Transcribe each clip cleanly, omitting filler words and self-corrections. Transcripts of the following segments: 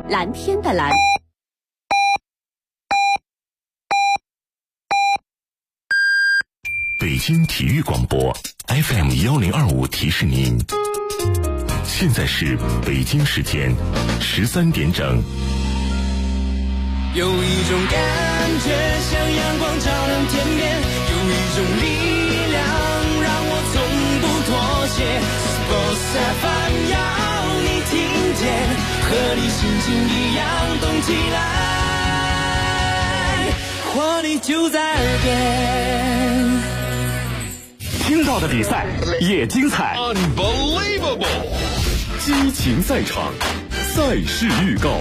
蓝天的蓝。 北京体育广播 FM1025提示您，现在是北京时间13点整。 有一种感觉像阳光照亮天边，有一种力量让我从不妥协。Sports FM 要你听见，和你心情一样动起来，活力就在耳边。 听到的比赛也精彩 Unbelievable， 激情赛场，赛事预告。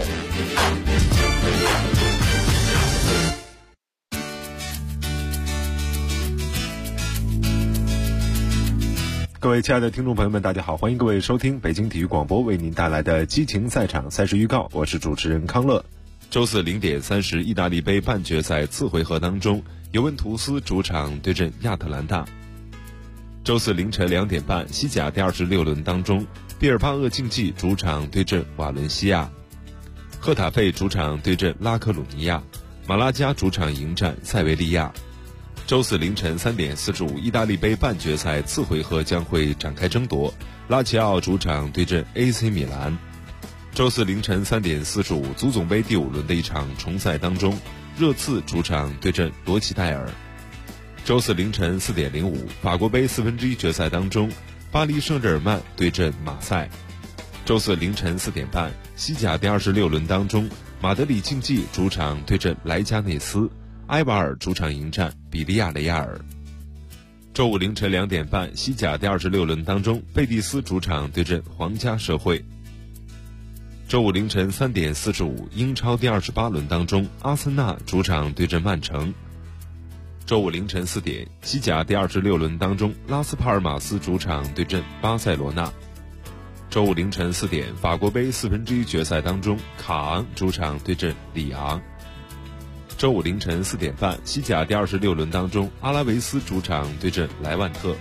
各位亲爱的听众朋友们，大家好，欢迎各位收听北京体育广播为您带来的激情赛场赛事预告，我是主持人康乐。 周四0点30意大利杯半决赛次回合当中，尤文图斯主场对阵亚特兰大。周四凌晨2点半，西甲第26轮当中，毕尔巴鄂竞技主场对阵瓦伦西亚，赫塔费主场对阵拉科鲁尼亚，马拉加主场迎战塞维利亚。周四凌晨3点45，意大利杯半决赛次回合将会展开争夺，拉齐奥主场对阵 AC 米兰。周四凌晨3点45，足总杯第5轮的一场重赛当中，热刺主场对阵罗齐戴尔。周四凌晨4点05，法国杯1/4决赛当中，巴黎圣日耳曼对阵马赛。周四凌晨4点半，西甲第26轮当中，马德里竞技主场对阵莱加内斯，埃瓦尔主场迎战比利亚雷亚尔。周五凌晨2点半，西甲第26轮当中，贝蒂斯主场对阵皇家社会。周五凌晨3点45，英超第28轮当中，阿森纳主场对阵曼城。周五凌晨4点，西甲第26轮当中，拉斯帕尔马斯主场对阵巴塞罗那。周五凌晨4点，法国杯1/4决赛当中，卡昂主场对阵里昂。周五凌晨4点半，西甲第26轮当中，阿拉维斯主场对阵莱万特。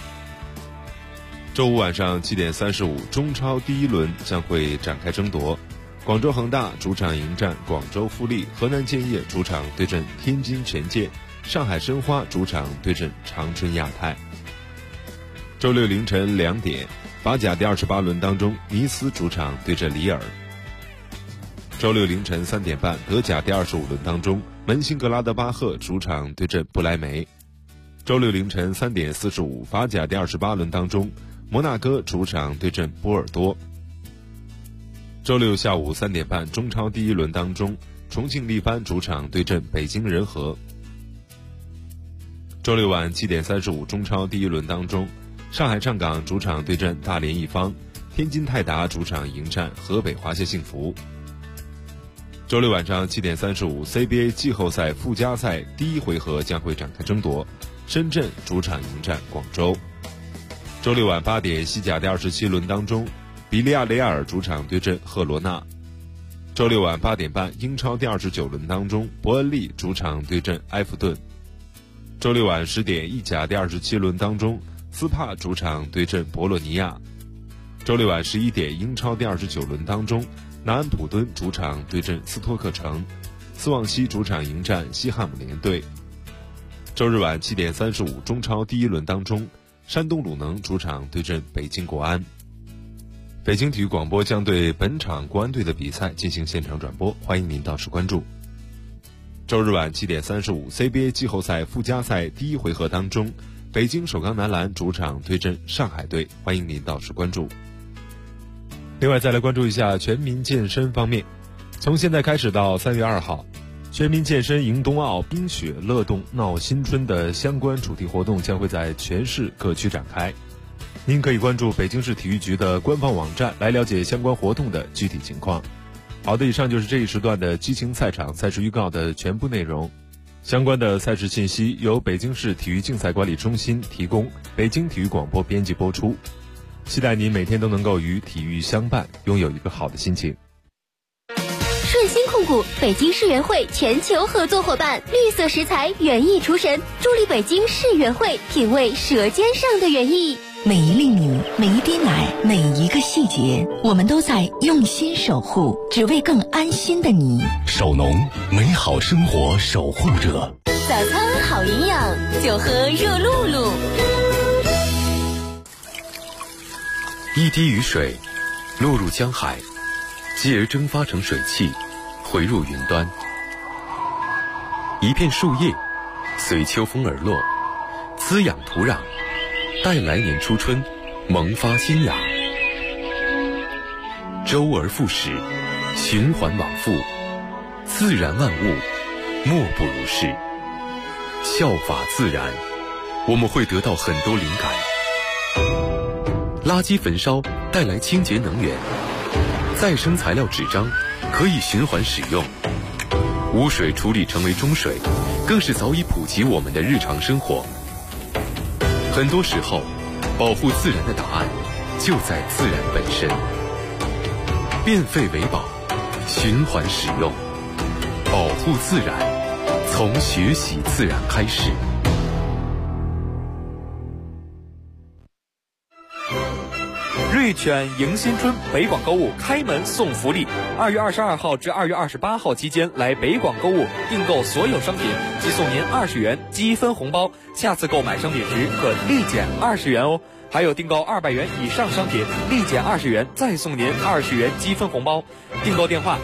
周五晚上7点35，中超第1轮将会展开争夺，广州恒大主场迎战广州富力，河南建业主场对阵天津权健，上海申花主场对阵长春亚泰。周六凌晨2点，法甲第28轮当中，尼斯主场对阵里尔。周六凌晨3点半，德甲第25轮当中，门兴格拉德巴赫主场对阵不莱梅。周六凌晨3点45，法甲第28轮当中，摩纳哥主场对阵波尔多。周六下午3点半，中超第1轮当中，重庆力帆主场对阵北京人和。周六晚7点35，中超第1轮当中，上海上港主场对阵大连一方，天津泰达主场迎战河北华夏幸福。周六晚上7点35， CBA 季后赛附加赛第1回合将会展开争夺，深圳主场迎战广州。周六晚8点，西甲第27轮当中，比利亚雷亚尔主场对阵赫罗纳。周六晚8点半，英超第29轮当中，伯恩利主场对阵埃弗顿。周六晚10点，意甲第27轮当中，斯帕主场对阵博洛尼亚。周六晚11点，英超第29轮当中，南安普敦主场对阵斯托克城，斯旺西主场迎战西汉姆联队。周日晚7点35，中超第1轮当中，山东鲁能主场对阵北京国安。北京体育广播将对本场国安队的比赛进行现场转播，欢迎您到时关注。周日晚7点35， CBA 季后赛附加赛第1回合当中，北京首钢男篮主场对阵上海队，欢迎您到时关注。另外再来关注一下全民健身方面，从现在开始到3月2号，全民健身迎冬奥冰雪乐动闹新春的相关主题活动将会在全市各区展开。您可以关注北京市体育局的官方网站来了解相关活动的具体情况。好的，以上就是这一时段的激情赛场赛事预告的全部内容。相关的赛事信息由北京市体育竞赛管理中心提供，北京体育广播编辑播出。期待您每天都能够与体育相伴，拥有一个好的心情。 顺鑫控股北京世园会全球合作伙伴，绿色食材园艺厨神，助力北京世园会品味舌尖上的园艺。 每一粒米，每一滴奶，每一个细节，我们都在用心守护，只为更安心的你。 守农，美好生活守护者。 早餐好营养，就喝热露露。 一滴雨水落入江海，继而蒸发成水汽，回入云端。一片树叶随秋风而落，滋养土壤，待来年初春萌发新芽。周而复始，循环往复，自然万物莫不如是。效法自然，我们会得到很多灵感。垃圾焚烧带来清洁能源，再生材料纸张可以循环使用，污水处理成为中水，更是早已普及我们的日常生活。很多时候，保护自然的答案就在自然本身。变废为宝，循环使用，保护自然，从学习自然开始。 瑞犬迎新春北广购物开门送福利，2月22号至2月28号期间来北广购物订购所有商品，即送您20元积分红包，下次购买商品时可立减20元哦。还有订购200元以上商品，立减20元，再送您20元积分红包。订购电话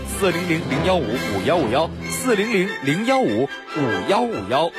400-015-5151，400-015-5151。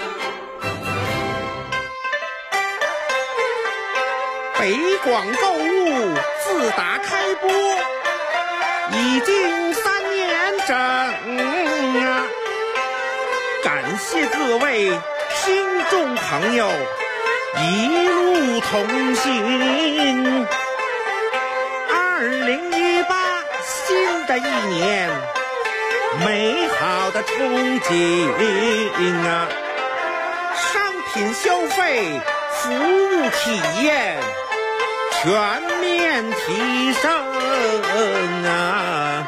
北广购物自打开播已经3年整啊！感谢各位听众朋友一路同行。2018新的一年，美好的憧憬啊！商品消费，服务体验全面提升啊！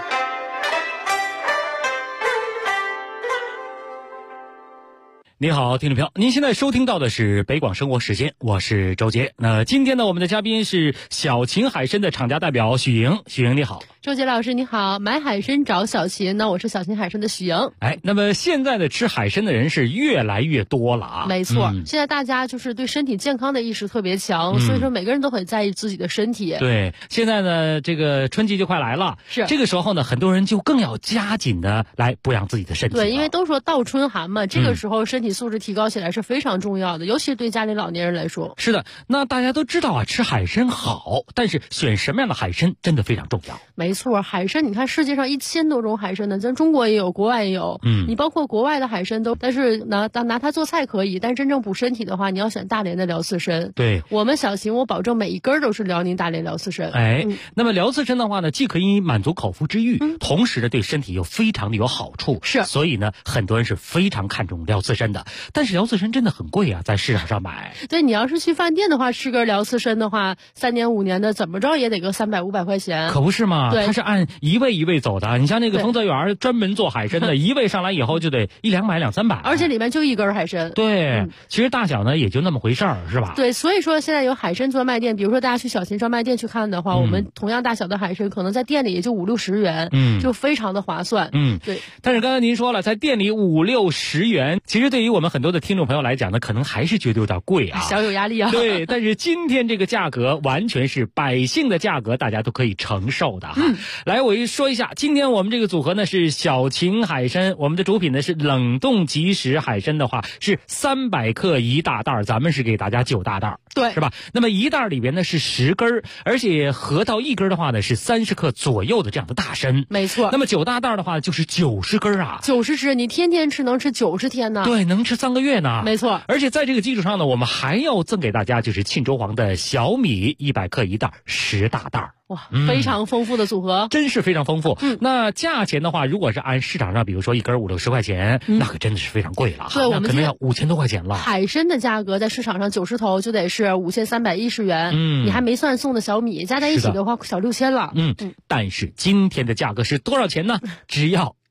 您好，听众朋友，您现在收听到的是北广生活时间，我是周杰。那今天呢，我们的嘉宾是小秦海参的厂家代表许莹。许莹你好。 周杰老师你好，买海参找小秦，那我是小秦海参的许莹。 那么现在的吃海参的人是越来越多了啊。 没错，现在大家就是对身体健康的意识特别强，所以说每个人都很在意自己的身体。 对，现在呢，这个春季就快来了， 是这个时候呢，很多人就更要加紧的来补养自己的身体。 对，因为都说倒春寒嘛，这个时候身体素质提高起来是非常重要的，尤其是对家里老年人来说。 是的，那大家都知道啊，吃海参好，但是选什么样的海参真的非常重要。 没错，海参你看世界上1000多种海参呢，咱中国也有，国外也有。你包括国外的海参都，但是拿它做菜可以，但是真正补身体的话，你要选大连的辽刺参。 对， 我们小秦，我保证每一根都是辽宁大连辽刺参。 那么辽刺参的话呢，既可以满足口腹之欲，同时呢对身体又非常的有好处。 是， 所以呢很多人是非常看重辽刺参的。但是辽刺参真的很贵啊，在市场上买。 对，你要是去饭店的话，吃根辽刺参的话，3年5年的怎么着也得个300-500块钱。 可不是嘛？ 对， 它是按一位一位走的。你像那个丰泽园专门做海参的，一位上来以后就得100-200-300， 而且里面就一根海参。 对，其实大小呢也就那么回事儿，是吧？ 对，所以说现在有海参专卖店，比如说大家去小秦专卖店去看的话，我们同样大小的海参可能在店里也就50-60元，就非常的划算。对。 但是刚才您说了，在店里50-60元，其实对于我们很多的听众朋友来讲呢，可能还是觉得有点贵啊， 小有压力啊。 对，但是今天这个价格完全是百姓的价格，大家都可以承受的哈。来，我说一下，今天我们这个组合呢是小秦海参，我们的主品呢是冷冻即食海参的话是300克1大袋，咱们是给大家9大袋， 对， 是吧？那么1袋里边呢是10根，而且合到1根的话呢是30克左右的这样的大参。 没错。 那么9大袋的话就是90根啊 ，90只，你天天吃能吃90天呢。 对，能吃3个月呢。 没错。 而且在这个基础上呢，我们还要赠给大家就是沁州黄的小米100克1袋10大袋。 哇，非常丰富的组合， 真是非常丰富。那价钱的话，如果是按市场上，比如说1根50-60块钱，那可真的是非常贵了。 对，我们可能要5000多块钱了。 海参的价格在市场上90头就得是5310元，你还没算送的小米，加在一起的话小6000了。 但是今天的价格是多少钱呢？只要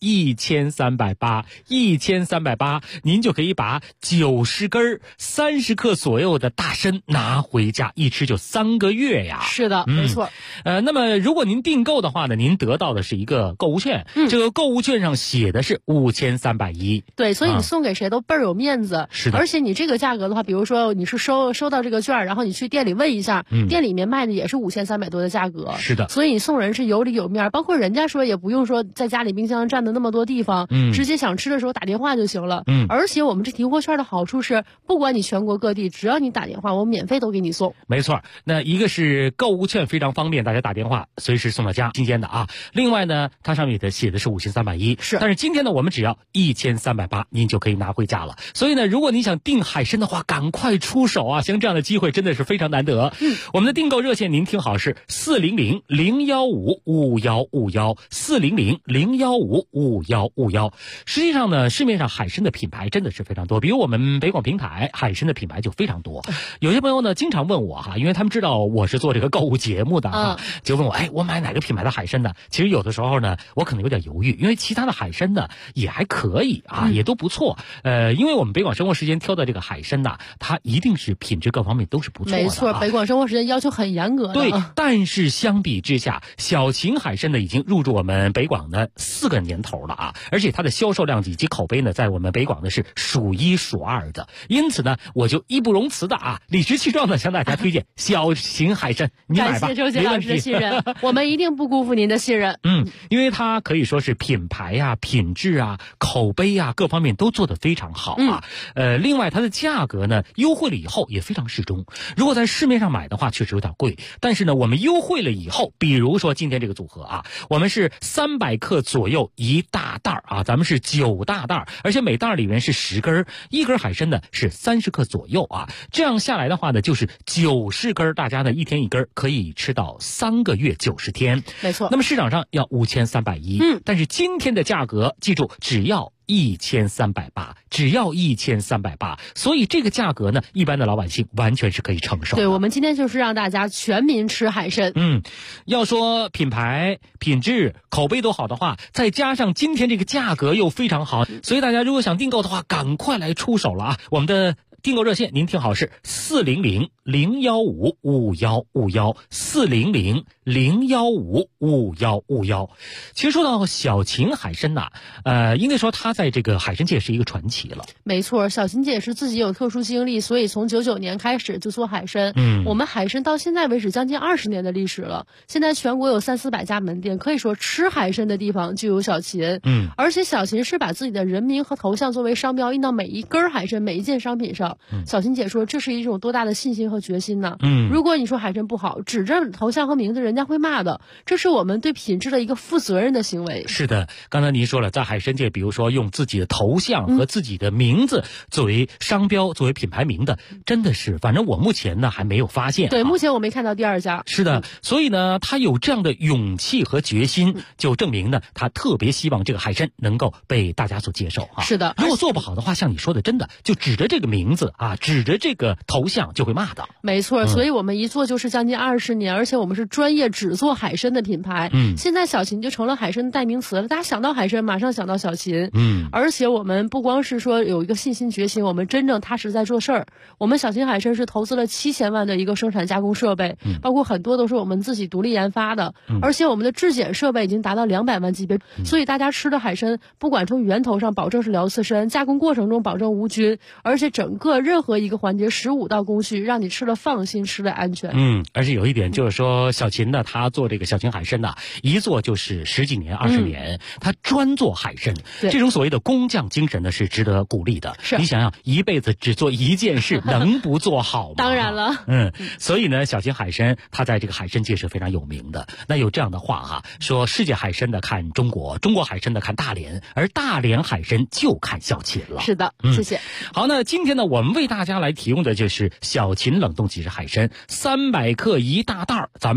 1380，1380，您就可以把90根30克左右的大参拿回家，一吃就3个月呀。 是的，没错。 那么如果您订购的话呢，您得到的是一个购物券，这个购物券上写的是5310。 对，所以你送给谁都倍儿有面子。 是的。 而且你这个价格的话，比如说你是收到这个券，然后你去店里问一下，店里面卖的也是5300多的价格。 是的。 所以你送人是有理有面，包括人家说也不用说在家里冰箱占的那么多地方，直接想吃的时候打电话就行了。而且我们这提货券的好处是，不管你全国各地，只要你打电话，我们免费都给你送。 没错，那一个是购物券非常方便，大家打电话随时送到家，新鲜的啊。另外呢，它上面写的是5310， 是。 但是今天呢，我们只要1380，您就可以拿回家了。所以呢，如果你想订海参的话，赶快出手啊！像这样的机会真的是非常难得。我们的订购热线您听好是400-015-5151，400-015-5151。实际上呢，市面上海参的品牌真的是非常多，比如我们北广平台海参的品牌就非常多。有些朋友呢经常问我哈，因为他们知道我是做这个购物节目的啊，就问我，我买哪个品牌的海参呢？其实有的时候呢，我可能有点犹豫，因为其他的海参呢也还可以啊，也都不错。因为我们北广生活时间挑的这个海参呐，它一定是品质各方面都是不错的。 没错，北广生活时间要求很严格的。 对，但是相比之下，小秦海参呢已经入驻我们北广的4个年头了啊，而且它的销售量以及口碑呢，在我们北广呢是数1数2的。因此呢，我就义不容辞的理直气壮的向大家推荐小秦海参，你买吧。 感谢周杰老师的信任，我们一定不辜负您的信任。 因为它可以说是品牌啊、品质啊、口碑啊各方面都做得非常好啊。另外它的价格呢优惠了以后也非常适中。如果在市面上买的话，确实有点贵，但是呢，我们优惠了以后，比如说今天这个组合啊，我们是300克左右一大袋啊，咱们是9大袋，而且每袋里面是10根，一根海参呢是30克左右啊。这样下来的话呢，就是90根，大家呢一天一根，可以吃到3个月90天。 没错。 那么市场上要5310，但是今天的价格，记住只要1380，只要1380，所以这个价格呢，一般的老百姓完全是可以承受的。 对，我们今天就是让大家全民吃海参。 要说品牌、品质、口碑都好的话，再加上今天这个价格又非常好，所以大家如果想订购的话，赶快来出手了啊！我们的订购热线您听好是400-015-5151，400-015-5151。其实说到小秦海参呐，应该说他在这个海参界是一个传奇了。 没错，小秦姐是自己有特殊经历，所以从99年开始就做海参。我们海参到现在为止将近20年的历史了，现在全国有300-400家门店，可以说吃海参的地方就有小秦。而且小秦是把自己的人名和头像作为商标印到每一根海参、每一件商品上。小秦姐说，这是一种多大的信心和决心呢？如果你说海参不好，指着头像和名字，人家会骂的。这是我们对品质的一个负责任的行为。 是的，刚才您说了，在海参界，比如说用自己的头像和自己的名字作为商标、作为品牌名的，真的是，反正我目前呢还没有发现。 对，目前我没看到第2家。 是的，所以呢，他有这样的勇气和决心，就证明呢，他特别希望这个海参能够被大家所接受啊。 是的， 如果做不好的话，像你说的，真的就指着这个名字啊，指着这个头像就会骂的。 没错，所以我们一做就是将近20年，而且我们是专业只做海参的品牌。现在小秦就成了海参的代名词了，大家想到海参马上想到小秦。而且我们不光是说有一个信心决心，我们真正踏实在做事儿。我们小秦海参是投资了7000万的一个生产加工设备，包括很多都是我们自己独立研发的，而且我们的质检设备已经达到200万级别，所以大家吃的海参不管从源头上保证是辽刺参，加工过程中保证无菌，而且整个任何一个环节15道工序，让你吃了放心，吃了安全。 而且有一点就是说，小秦呢，他做这个小秦海参呢，一做就是10几年、20年，他专做海参，这种所谓的工匠精神呢，是值得鼓励的。 是， 你想想，一辈子只做一件事，能不做好吗？ 当然了。 所以呢，小秦海参他在这个海参界是非常有名的。那有这样的话哈，说世界海参的看中国，中国海参的看大连，而大连海参就看小秦了。 是的，谢谢。 好，那今天呢，我们为大家来提供的就是小秦冷冻即食海参，300克一大袋，咱们是9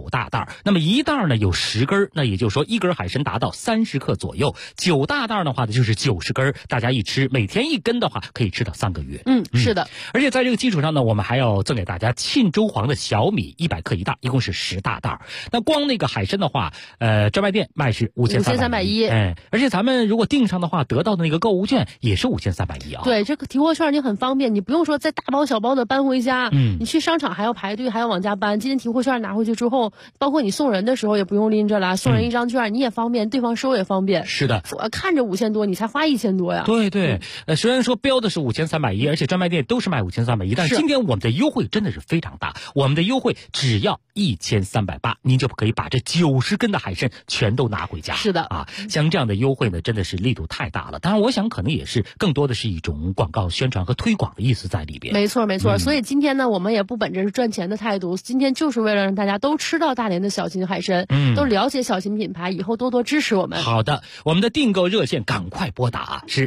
9大袋，那么一袋呢有10根，那也就是说一根海参达到30克左右，9大袋的话呢就是90根，大家一吃每天1根的话可以吃到3个月。 是的。 而且在这个基础上呢，我们还要赠给大家沁州黄的小米100克一袋，一共是10大袋。那光那个海参的话，专卖店卖是5310，而且咱们如果订上的话，得到的那个购物券也是5310啊。 对，这个提货券你很方便，你不用说再大包小包的搬回家，你去商场还要排队，还要往家搬。今天提货券拿回去之后，包括你送人的时候也不用拎着了，送人一张券你也方便，对方收也方便。 是的， 我看着5000多，你才花1000多呀。 对对，虽然说标的是5310，而且专卖店都是卖5310，但是今天我们的优惠真的是非常大，我们的优惠只要1380，您就可以把这90根的海参全都拿回家。 是的啊，像这样的优惠呢，真的是力度太大了。当然，我想可能也是更多的是一种广告宣传和推广的意思在里边。 没错没错，所以今天呢，我们也不本着是赚钱的态度，今天就是为了让大家都吃到大连的小秦海参，都了解小秦品牌，以后多多支持我们。 好的，我们的订购热线赶快拨打是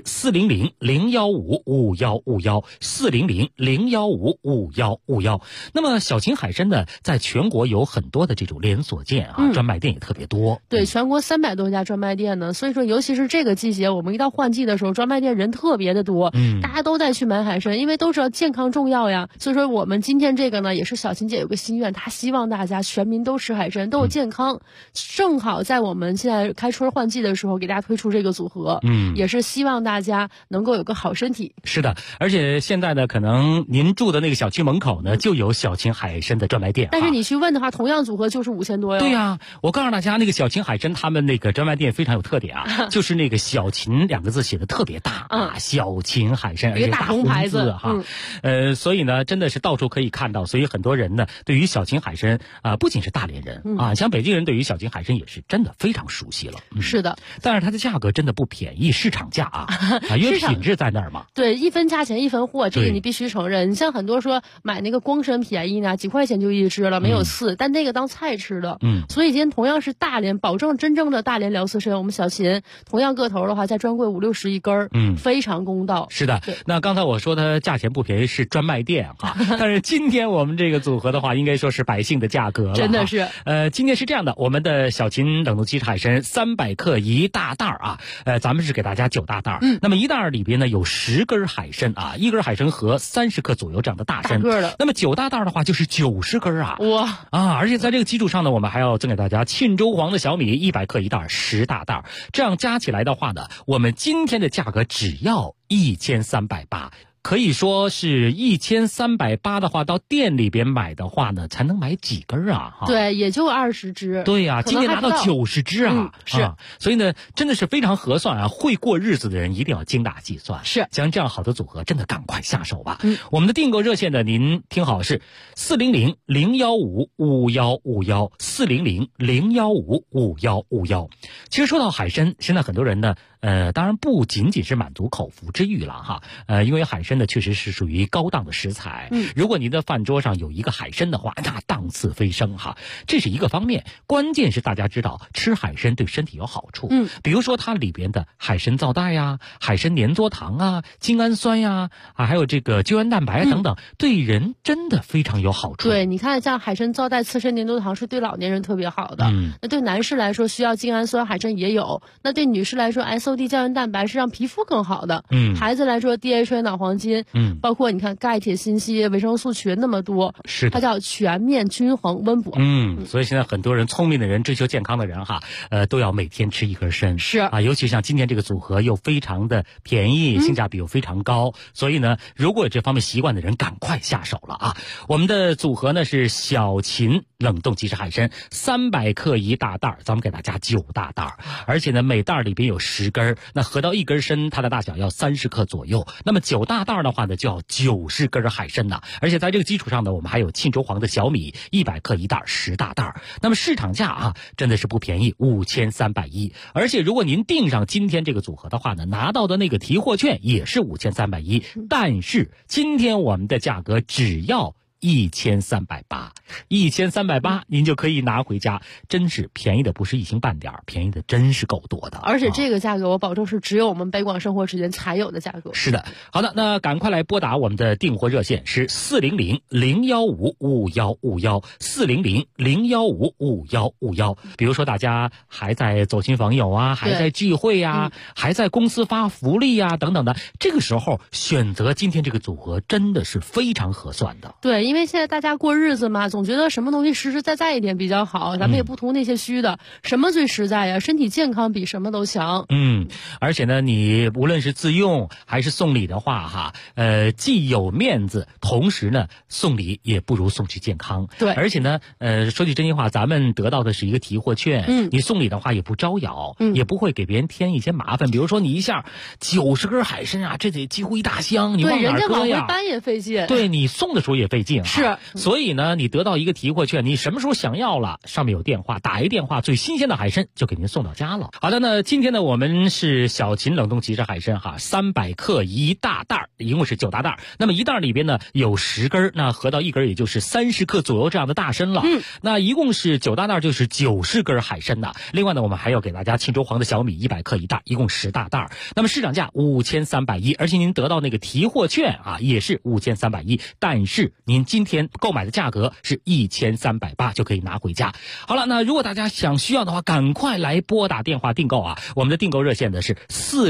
400-015-5151，400-015-5151。那么小秦海参呢，在全国有很多的这种连锁店啊，专卖店也特别多。 对，全国300多家专卖店呢，所以说尤其是这个季节，我们一到换季的时候，专卖店人特别的多，大家都在去买海参，因为都知道健康重要呀。所以说我们今天这个呢，也是小秦姐有个心愿，她希望大家全民都吃海参，都有健康。正好在我们现在开春换季的时候，给大家推出这个组合，也是希望大家能够有个好身体。 是的，而且现在呢，可能您住的那个小区门口呢，就有小秦海参的专卖店， 但是你去问的话，同样组合就是5000多哟。 对呀，我告诉大家，那个小秦海参他们那个专卖店非常有特点啊，就是那个小秦2个字写的特别大啊，小秦海参，而且大红牌子哈，所以呢，真的是到处可以看到，所以很多人呢，对于小秦海参不仅是大连人啊，像北京人对于小秦海参也是真的非常熟悉了。 是的， 但是它的价格真的不便宜，市场价啊，因为品质在那儿嘛。 对，一分价钱一分货，这个你必须承认。你像很多说买那个光参便宜呢，几块钱就一只了，没有刺，但那个当菜吃的。所以今天同样是大连，保证真正的大连辽刺参，我们小秦同样个头的话，在专柜50-60一根，非常公道。 是的，那刚才我说它价钱不便宜是专卖店啊，但是今天我们这个组合的话，应该说是百姓的价格了。 真的是。 今天是这样的，我们的小秦冷冻鸡海参300克一大袋啊，咱们是给大家9大袋，那么一袋里边呢有10根海参啊，一根海参和30克左右这样的大参， 大个的。 那么9大袋的话就是90根啊， 哇啊！而且在这个基础上呢，我们还要赠给大家沁州黄的小米100克一袋，10大袋，这样加起来的话呢，我们今天的价格只要1380。可以说是1380的话，到店里边买的话呢，才能买几根啊？ 对，也就20只。 对呀，今天拿到90只啊， 是。 所以呢，真的是非常合算啊！会过日子的人一定要精打细算。 是， 像这样好的组合，真的赶快下手吧。我们的订购热线呢，您听好是400-015-5151，400-015-5151。其实说到海参，现在很多人呢，当然不仅仅是满足口腹之欲了哈，因为海参呢确实是属于高档的食材，如果您的饭桌上有一个海参的话，那档次飞升哈，这是一个方面。关键是大家知道吃海参对身体有好处，比如说它里边的海参皂带呀、海参粘唑糖啊、精氨酸呀还有这个胶原蛋白等等，对人真的非常有好处。 对，你看像海参皂带、刺参粘唑糖是对老年人特别好的，那对男士来说需要精氨酸，海参也有；那对女士来说 SOD 胶原蛋白是让皮肤更好的，孩子来说 DHA 脑黄金，包括你看钙、铁、锌、硒、维生素群那么多， 是它叫全面均衡温补。 所以现在很多人聪明的人、追求健康的人哈，都要每天吃一根参。 是啊，尤其像今天这个组合又非常的便宜，性价比又非常高，所以呢，如果有这方面习惯的人，赶快下手了啊！我们的组合呢是小秦冷冻即食海参300克一大袋，咱们给大家9大袋，而且呢每袋里边有10根，那合到1根参，它的大小要30克左右。那么9大袋的话呢，就要90根海参呐。而且在这个基础上呢，我们还有沁州黄的小米100克一袋，10大袋。那么市场价啊，真的是不便宜，5310。而且如果您订上今天这个组合的话呢，拿到的那个提货券也是5310。但是今天我们的价格只要 1380，1380，您就可以拿回家，真是便宜的不是一星半点，便宜的真是够多的。 而且这个价格我保证是只有我们北广生活时间才有的价格。 是的，好的，那赶快来拨打我们的订货热线是400-015-5551，400-015-5551。比如说大家还在走亲访友啊，还在聚会啊，还在公司发福利啊等等的，这个时候选择今天这个组合真的是非常合算的。 对，因为现在大家过日子嘛，总觉得什么东西实实在在一点比较好，咱们也不图那些虚的，什么最实在呀？身体健康比什么都强。 而且呢，你无论是自用还是送礼的话哈，既有面子，同时呢送礼也不如送去健康。 对， 而且呢，说句真心话，咱们得到的是一个提货券，你送礼的话也不招摇，也不会给别人添一些麻烦。比如说你一下90根海参啊，这得几乎一大箱，你往哪搁呀？ 对，人家往回搬也费劲。 对，你送的时候也费劲。 是， 所以呢，你得到一个提货券，你什么时候想要了，上面有电话，打一电话，最新鲜的海参就给您送到家了。好的，那今天呢，我们是小秦冷冻即食海参哈，300克一大袋，一共是9大袋。那么一袋里边呢有10根，那合到一根也就是30克左右这样的大参了。那一共是9大袋，就是90根海参呐。另外呢，我们还要给大家沁州黄的小米100克一袋，一共10大袋。那么市场价5310，而且您得到那个提货券啊，也是5310，但是您今天购买的价格是1380就可以拿回家。好了，那如果大家需要的话，赶快来拨打电话订购啊！我们的订购热线呢是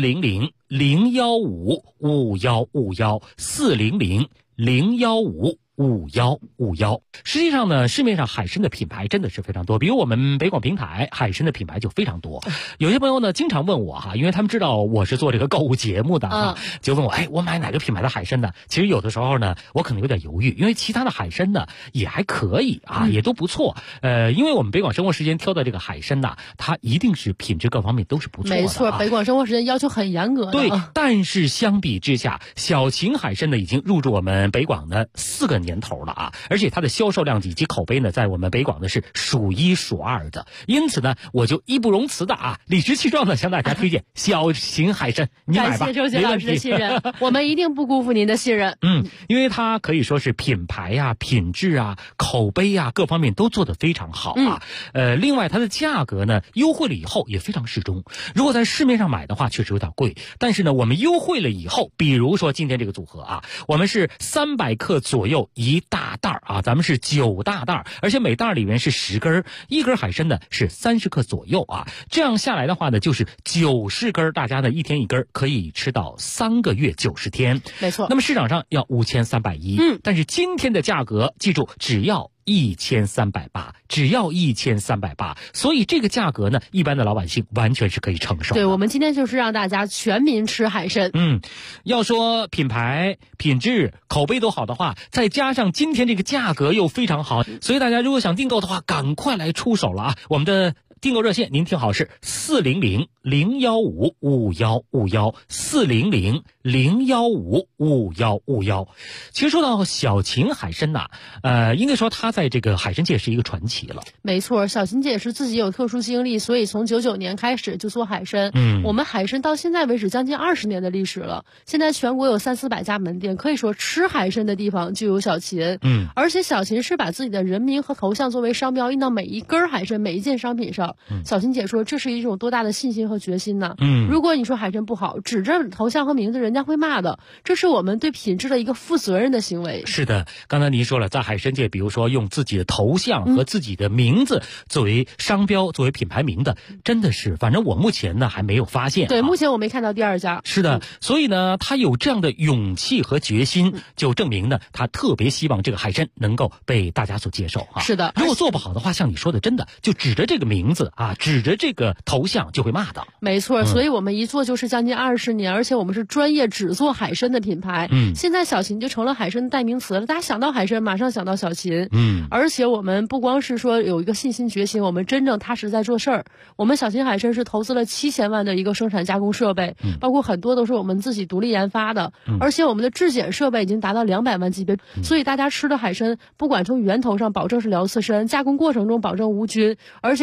400-015-5151，400-015-5151。实际上呢，市面上海参的品牌真的是非常多，比如我们北广平台海参的品牌就非常多。有些朋友呢经常问我哈，因为他们知道我是做这个购物节目的哈，就问我我买哪个品牌的海参呢？其实有的时候呢，我可能有点犹豫，因为其他的海参呢也还可以啊，也都不错。因为我们北广生活时间挑的这个海参呢，它一定是品质各方面都是不错的。 没错，北广生活时间要求很严格的。 对，但是相比之下，小秦海参呢已经入驻我们北广的4个年头了啊，而且它的销售量以及口碑呢，在我们北广的是数1数2的。因此呢，我就义不容辞的啊，理直气壮的向大家推荐小秦海参，你买吧， 感谢周杰老师的信任，我们一定不辜负您的信任。 因为它可以说是品牌啊、品质啊、口碑啊各方面都做得非常好啊。另外它的价格呢，优惠了以后也非常适中。如果在市面上买的话，确实有点贵，但是呢，我们优惠了以后，比如说今天这个组合啊，我们是300克左右一大袋啊，咱们是9大袋，而且每袋里面是10根，一根海参呢是30克左右啊。这样下来的话呢，就是90根，大家呢一天一根，可以吃到3个月90天。 没错。 那么市场上要5310，但是今天的价格，记住只要1380，只要1380，所以这个价格呢，一般的老百姓完全是可以承受的。 对，我们今天就是让大家全民吃海参。 要说品牌、品质、口碑都好的话，再加上今天这个价格又非常好，所以大家如果想订购的话，赶快来出手了啊！我们的订购热线您听好是400-015-5151，400-015-5151。其实说到小秦海参呐，应该说他在这个海参界是一个传奇了。 没错，小秦姐是自己有特殊经历，所以从99年开始就做海参。我们海参到现在为止将近20年的历史了，现在全国有300-400家门店，可以说吃海参的地方就有小秦。而且小秦是把自己的人名和头像作为商标印到每一根海参、每一件商品上。小秦姐说，这是一种多大的信心和决心呢？如果你说海参不好，指着头像和名字，人家会骂的。这是我们对品质的一个负责任的行为。 是的，刚才您说了，在海参界，比如说用自己的头像和自己的名字作为商标、作为品牌名的，真的是，反正我目前呢还没有发现。 对，目前我没看到第二家。 是的，所以呢，他有这样的勇气和决心，就证明呢，他特别希望这个海参能够被大家所接受啊。 是的， 如果做不好的话，像你说的，真的就指着这个名字啊，指着这个头像就会骂的。 没错，所以我们一做就是将近20年，而且我们是专业只做海参的品牌。现在小秦就成了海参的代名词了，大家想到海参马上想到小秦。而且我们不光是说有一个信心决心，我们真正踏实在做事儿。我们小秦海参是投资了7000万的一个生产加工设备，包括很多都是我们自己独立研发的，而且我们的质检设备已经达到200万级别，所以大家吃的海参不管从源头上保证是辽刺参，加工过程中保证无菌，而且整个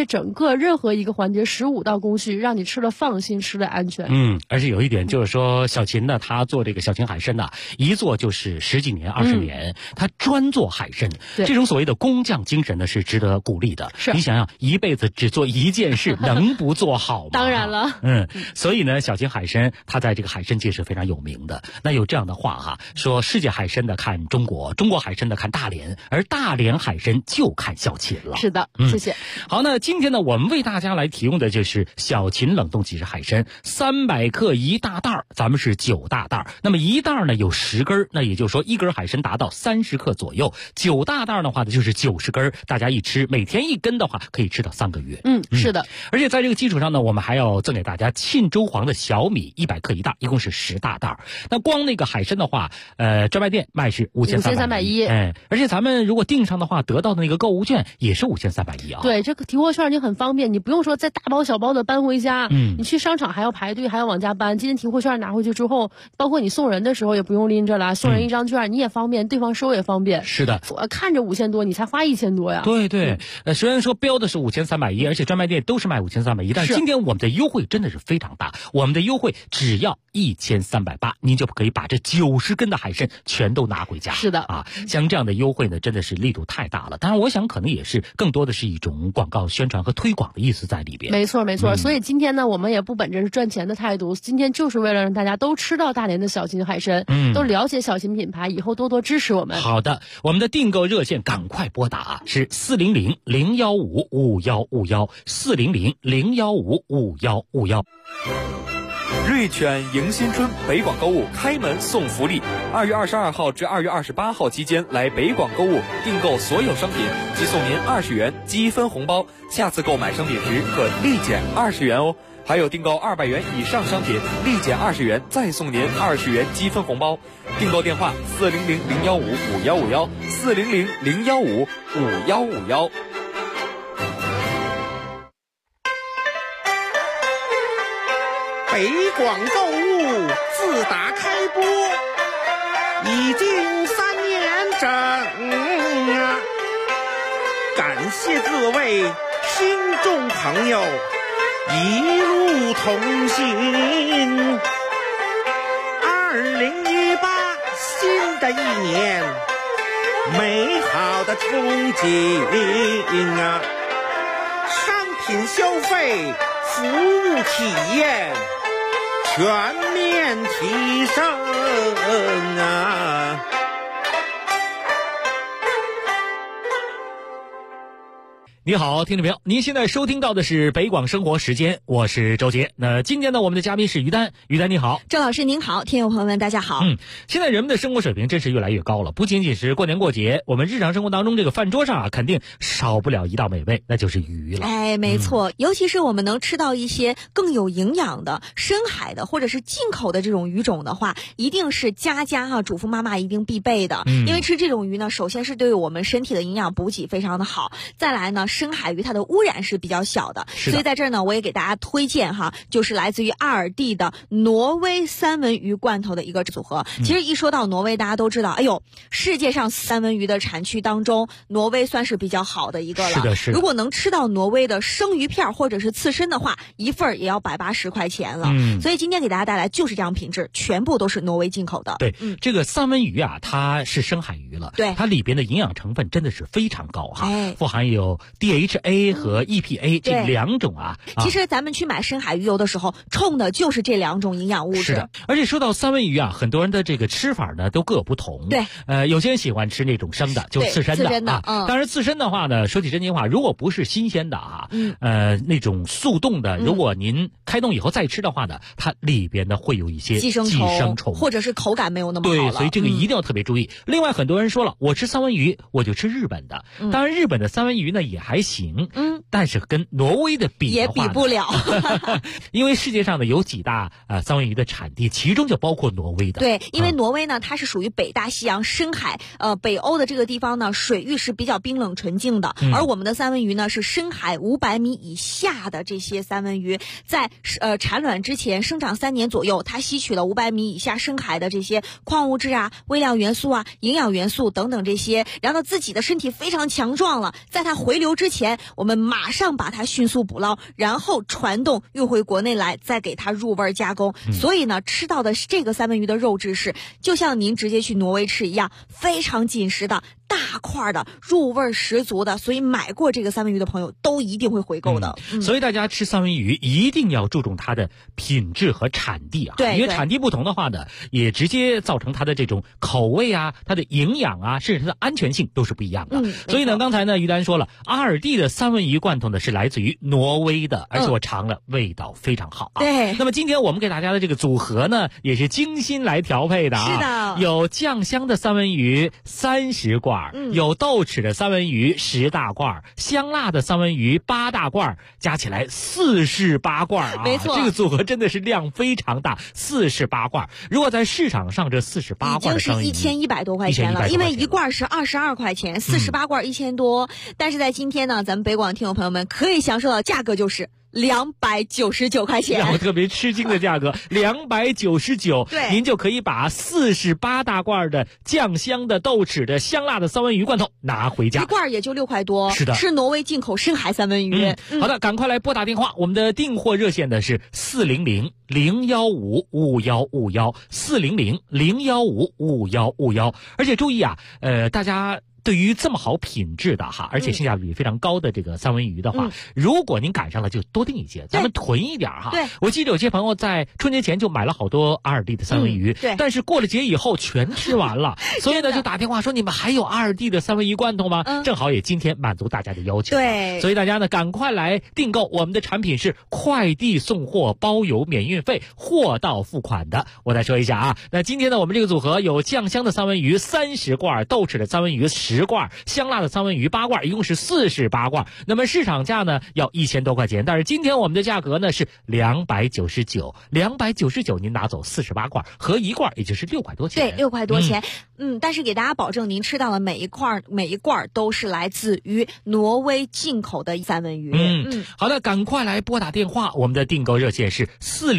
刻任何一个环节15道工序，让你吃了放心，吃了安全。 而且有一点就是说，小秦呢，他做这个小秦海参呢，一做就是10几年、20年，他专做海参，这种所谓的工匠精神呢是值得鼓励的。 是， 你想想，一辈子只做一件事，能不做好吗？ 当然了， 所以呢，小秦海参他在这个海参界是非常有名的。那有这样的话哈，说世界海参的看中国，中国海参的看大连，而大连海参就看小秦了。 是的，谢谢。 好，那今天呢，我们为大家来提供的就是小秦冷冻即食海参，300克一大袋，咱们是9大袋。那么一袋呢有10根，那也就是说一根海参达到30克左右，9大袋的话呢就是90根，大家一吃，每天1根的话可以吃到3个月。 是的。 而且在这个基础上呢，我们还要赠给大家沁州黄的小米100克一袋，一共是10大袋。那光那个海参的话，专卖店卖是5310，而且咱们如果订上的话，得到的那个购物券也是5310啊。 对，这个提货券你很方便，你不用说再大包小包的搬回家，你去商场还要排队，还要往家搬。今天提货券拿回去之后，包括你送人的时候也不用拎着了，送人一张券，你也方便，对方收也方便。 是的， 看着5000多，你才花1000多呀。 对，虽然说标的是5310，而且专卖店都是卖5310，但今天我们的优惠真的是非常大，我们的优惠只要1380，您就可以把这90根的海参全都拿回家。 是的啊，像这样的优惠呢，真的是力度太大了。当然，我想可能也是更多的是一种广告宣传和推广的意思在里边。 没错，所以今天呢，我们也不本着是赚钱的态度，今天就是为了让大家都吃到大连的小秦海参，都了解小秦品牌，以后多多支持我们。 好的，我们的订购热线赶快拨打是400-015-5151，400-015-5151。 瑞犬迎新春北广购物开门送福利，2月22号至2月28号期间来北广购物订购所有商品，即送您20元积分红包，下次购买商品时可立减20元哦。还有订购200元以上商品，立减20元，再送您20元积分红包。订购电话400-015-5151，400-015-5151。 北广购物自打开播已经3年整啊！感谢各位听众朋友一路同行。2018新的一年，美好的憧憬啊！商品消费，服务体验全面提升啊！ 你好，听众朋友，您现在收听到的是北广生活时间，我是周杰。那今天呢，我们的嘉宾是于丹，于丹你好。 周老师您好，听众朋友们大家好。 现在人们的生活水平真是越来越高了，不仅仅是过年过节，我们日常生活当中这个饭桌上啊，肯定少不了一道美味，那就是鱼了。 没错，尤其是我们能吃到一些更有营养的深海的或者是进口的这种鱼种的话，一定是家主妇妈妈一定必备的。因为吃这种鱼呢，首先是对我们身体的营养补给非常的好，再来呢，深海鱼它的污染是比较小的，所以在这儿呢，我也给大家推荐就是来自于阿尔蒂的挪威三文鱼罐头的一个组合。其实一说到挪威，大家都知道，世界上三文鱼的产区当中，挪威算是比较好的一个了。是的。如果能吃到挪威的生鱼片或者是刺身的话，一份也要180块钱了。所以今天给大家带来就是这样品质，全部都是挪威进口的。 对，这个三文鱼啊，它是深海鱼了， 对， 它里边的营养成分真的是非常高富含有 DHA 和 EPA 这2种啊。 其实咱们去买深海鱼油的时候，冲的就是这2种营养物质。 是的，而且说到三文鱼啊，很多人的这个吃法呢都各有不同。 对， 有些人喜欢吃那种生的，就刺身的当然刺身的话呢，说起真心话，如果不是新鲜的那种速冻的，如果您开冻以后再吃的话呢，它里边呢会有一些寄生虫， 或者是口感没有那么好了。 对，所以这个一定要特别注意。另外很多人说了，我吃三文鱼我就吃日本的，当然日本的三文鱼呢也还行，但是跟挪威的比的话也比不了因为世界上呢有几大三文鱼的产地，其中就包括挪威的。 对，因为挪威呢它是属于北大西洋深海，北欧的这个地方呢水域是比较冰冷纯净的，而我们的三文鱼呢是深海500米以下的这些三文鱼，在产卵之前生长3年左右，它吸取了500米以下深海的这些矿物质微量元素营养元素等等这些，然后自己的身体非常强壮了，在它回流之之前，我们马上把它迅速捕捞，然后传冻运回国内来，再给它入味加工。所以呢，吃到的这个三文鱼的肉质是就像您直接去挪威吃一样，非常紧实的大块的，入味十足的。所以买过这个三文鱼的朋友都一定会回购的。 所以大家吃三文鱼一定要注重它的品质和产地啊， 对， 因为产地不同的话呢，也直接造成它的这种口味啊、它的营养啊，甚至它的安全性都是不一样的。所以呢，刚才呢于丹说了，阿尔蒂的三文鱼罐头呢是来自于挪威的，而且我尝了，味道非常好啊。 对。 那么今天我们给大家的这个组合呢，也是精心来调配的啊。 是的。 有酱香的三文鱼30罐，有豆豉的三文鱼10大罐，香辣的三文鱼8大罐，加起来48罐啊。 没错， 这个组合真的是量非常大，48罐。如果在市场上这48罐的三文鱼已经是1100多块钱了，因为一罐是22块钱，48罐1000多。但是在今天呢，咱们北广听友朋友们可以享受到价格就是299块钱， 让我特别吃惊的价格，299， 对， 您就可以把48大罐的酱香的、豆豉的、香辣的三文鱼罐头拿回家， 一罐也就6块多， 是的， 是挪威进口深海三文鱼。 好的，赶快来拨打电话，我们的订货热线呢是400-015-5151，400-015-5151，而且注意啊，大家对于这么好品质的哈，而且性价比非常高的这个三文鱼的话，如果您赶上了就多订一些，咱们囤一点哈。 对， 我记得有些朋友在春节前就买了好多阿尔蒂的三文鱼， 对， 但是过了节以后全吃完了，所以呢就打电话说你们还有阿尔蒂的三文鱼罐头吗？正好也今天满足大家的要求。 对， 所以大家呢赶快来订购，我们的产品是快递送货包邮免运费，货到付款的。我再说一下啊，那今天呢我们这个组合有酱香的三文鱼30罐，豆豉的三文鱼10罐，香辣的三文鱼8罐，一共是48罐。那么市场价呢要1000多块钱，但是今天我们的价格呢是299，299您拿走48罐，合一罐也就是6块多钱。 对，6块多钱。但是给大家保证，您吃到的每一罐都是来自于挪威进口的三文鱼。 好的，赶快来拨打电话，我们的订购热线是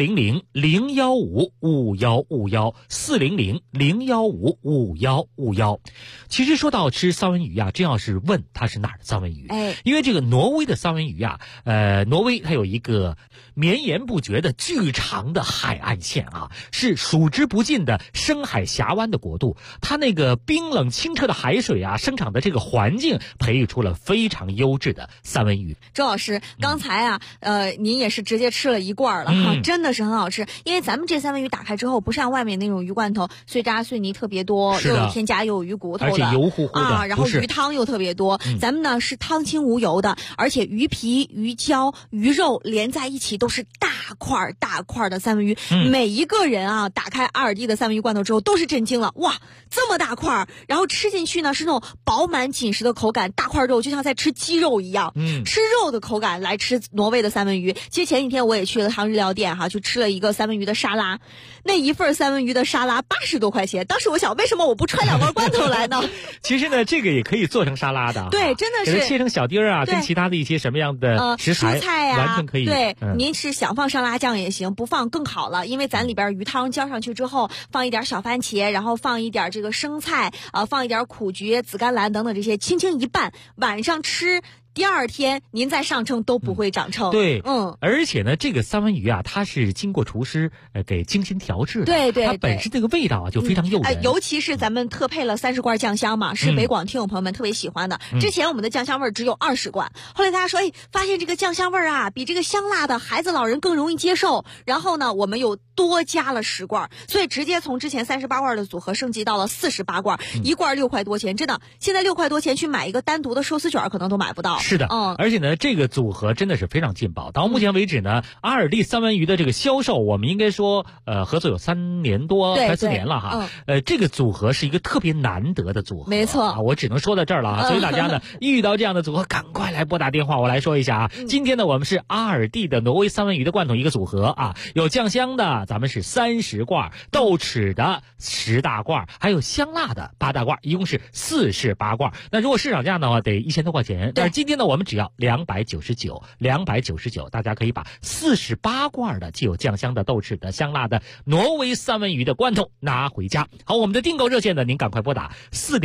400-015-5151，400-015-5151。其实说到吃三文鱼啊，真要是问它是哪儿的三文鱼，因为这个挪威的三文鱼啊，挪威它有一个绵延不绝的巨长的海岸线啊，是数之不尽的深海峡湾的国度，它那个冰冷清澈的海水啊，生长的这个环境培育出了非常优质的三文鱼。 周老师，刚才啊，您也是直接吃了一罐了哈，真的是很好吃。因为咱们这三文鱼打开之后，不像外面那种鱼罐头碎渣碎泥特别多，又有添加又有鱼骨头的， 而且油乎乎的啊，然后鱼汤又特别多。咱们呢是汤清无油的，而且鱼皮、鱼胶、鱼肉连在一起都是大块的三文鱼。每一个人啊，打开阿尔蒂的三文鱼罐头之后都是震惊了，哇，这么大块，然后吃进去呢是那种饱满紧实的口感，大块肉就像在吃鸡肉一样，吃肉的口感来吃挪威的三文鱼。其实前几天我也去了趟日料店哈，去吃了一个三文鱼的沙拉，那一份三文鱼的沙拉80多块钱。当时我想，为什么我不揣2罐罐头来呢？ 其实呢，这个也可以做成沙拉的， 对，真的是给它切成小丁儿啊，跟其他的一些什么样的食材蔬菜呀， 完全可以。 对，您是想放上辣酱也行，不放更好了，因为咱里边鱼汤浇上去之后，放一点小番茄，然后放一点这个生菜放一点苦菊、紫甘蓝等等这些，轻轻一拌，晚上吃。第二天您再上秤都不会长秤。 对，而且呢，这个三文鱼啊，它是经过厨师给精心调制的， 对， 它本身这个味道啊就非常诱人。 尤其是咱们特配了30罐酱香嘛，是北广听友朋友们特别喜欢的。之前我们的酱香味只有20罐，后来大家说，发现这个酱香味啊，比这个香辣的孩子老人更容易接受。然后呢，我们又多加了10罐，所以直接从之前38罐的组合升级到了48罐，一罐6块多钱，真的，现在6块多钱去买一个单独的寿司卷可能都买不到。 是的，而且呢，这个组合真的是非常劲爆。到目前为止呢，阿尔蒂三文鱼的这个销售，我们应该说，合作有3年多，快4年了哈。这个组合是一个特别难得的组合， 没错， 我只能说到这儿了啊。所以大家呢，遇到这样的组合，赶快来拨打电话。我来说一下啊，今天呢，我们是阿尔蒂的挪威三文鱼的罐头一个组合啊，有酱香的、 的咱们是30罐，豆豉的10大罐，还有香辣的8大罐，一共是48罐。那如果市场价的话得1000多块钱，但是今天呢我们只要299，大家可以把48罐的既有酱香的、豆豉的、香辣的挪威三文鱼的罐头拿回家。好，我们的订购热线呢，您赶快拨打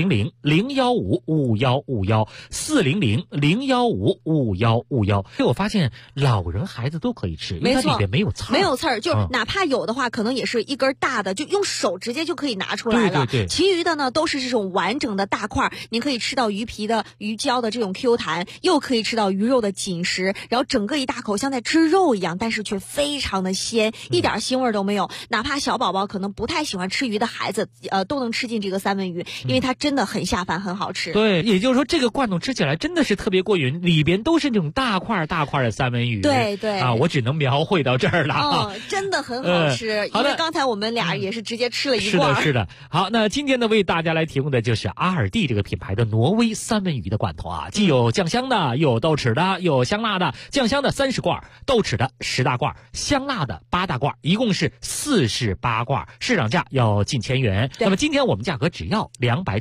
400-015-5151，400-015-5151。我发现老人孩子都可以吃，因为它里边没有刺儿， 没有刺儿，就哪怕有的话，可能也是一根大的，就用手直接就可以拿出来了。 对。 其余的呢都是这种完整的大块，您可以吃到鱼皮的、鱼胶的这种 Q 弹，又可以吃到鱼肉的紧实，然后整个一大口像在吃肉一样，但是却非常的鲜，一点腥味都没有。哪怕小宝宝可能不太喜欢吃鱼的孩子，都能吃进这个三文鱼，因为它真的很下饭，很好吃。 对，也就是说这个罐头吃起来真的是特别过瘾，里边都是那种大块的三文鱼。 对啊，我只能描绘到这儿了。 真的很好吃。因为刚才我们俩也是直接吃了一罐。 是的。好，那今天呢为大家来提供的就是阿尔蒂这个品牌的挪威三文鱼的罐头啊，既有酱香的，又有豆豉的，又有香辣的。酱香的30罐，豆豉的10大罐，香辣的8大罐，一共是48罐，市场价要近1000元。那么今天我们价格只要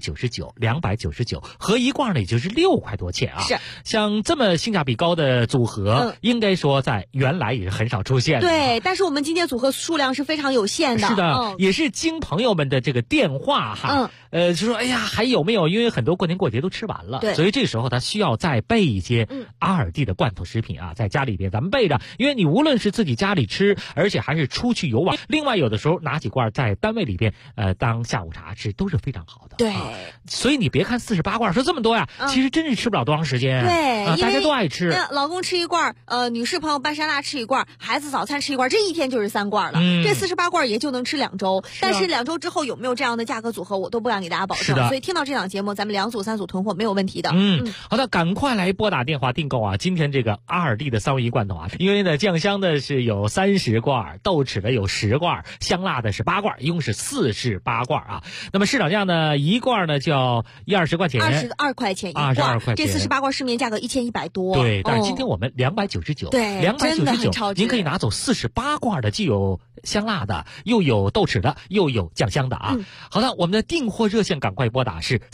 299，合一罐呢也就是6块多钱啊。 是， 像这么性价比高的组合，应该说在原来也是很少出现的。 对，但是我们今天组合数量是非常有限的。 是的，也是经朋友们的这个电话哈，就说哎呀还有没有？因为很多过年过节都吃完了，所以这时候他需要再备一些阿尔蒂的罐头食品啊，在家里边咱们备着，因为你无论是自己家里吃，而且还是出去游玩，另外有的时候拿几罐在单位里边当下午茶吃都是非常好的。 对， 所以你别看48罐说这么多呀，其实真是吃不了多长时间。 对， 大家都爱吃。 老公吃一罐，女士朋友拌沙拉吃一罐，孩子早餐吃一罐，这一天就是3罐了。这48罐也就能吃2周，但是2周之后有没有这样的价格组合，我都不敢给大家保证。所以听到这档节目，咱们2组3组囤货没有问题的。 好的，赶快来拨打电话订购啊！今天这个阿尔蒂的三文鱼罐头啊，因为呢酱香的是有30罐，豆豉的有10罐，香辣的是8罐，一共是48罐啊。那么市场价呢，一罐呢就要120块钱 ，22块钱一罐 ，22块钱。 这48罐市面价格1100多。 对，但是今天我们299， 对 ，299，您可以拿走48罐的，既有香辣的，又有豆豉的，又有酱香的啊。好的，我们的订货热线赶快拨打是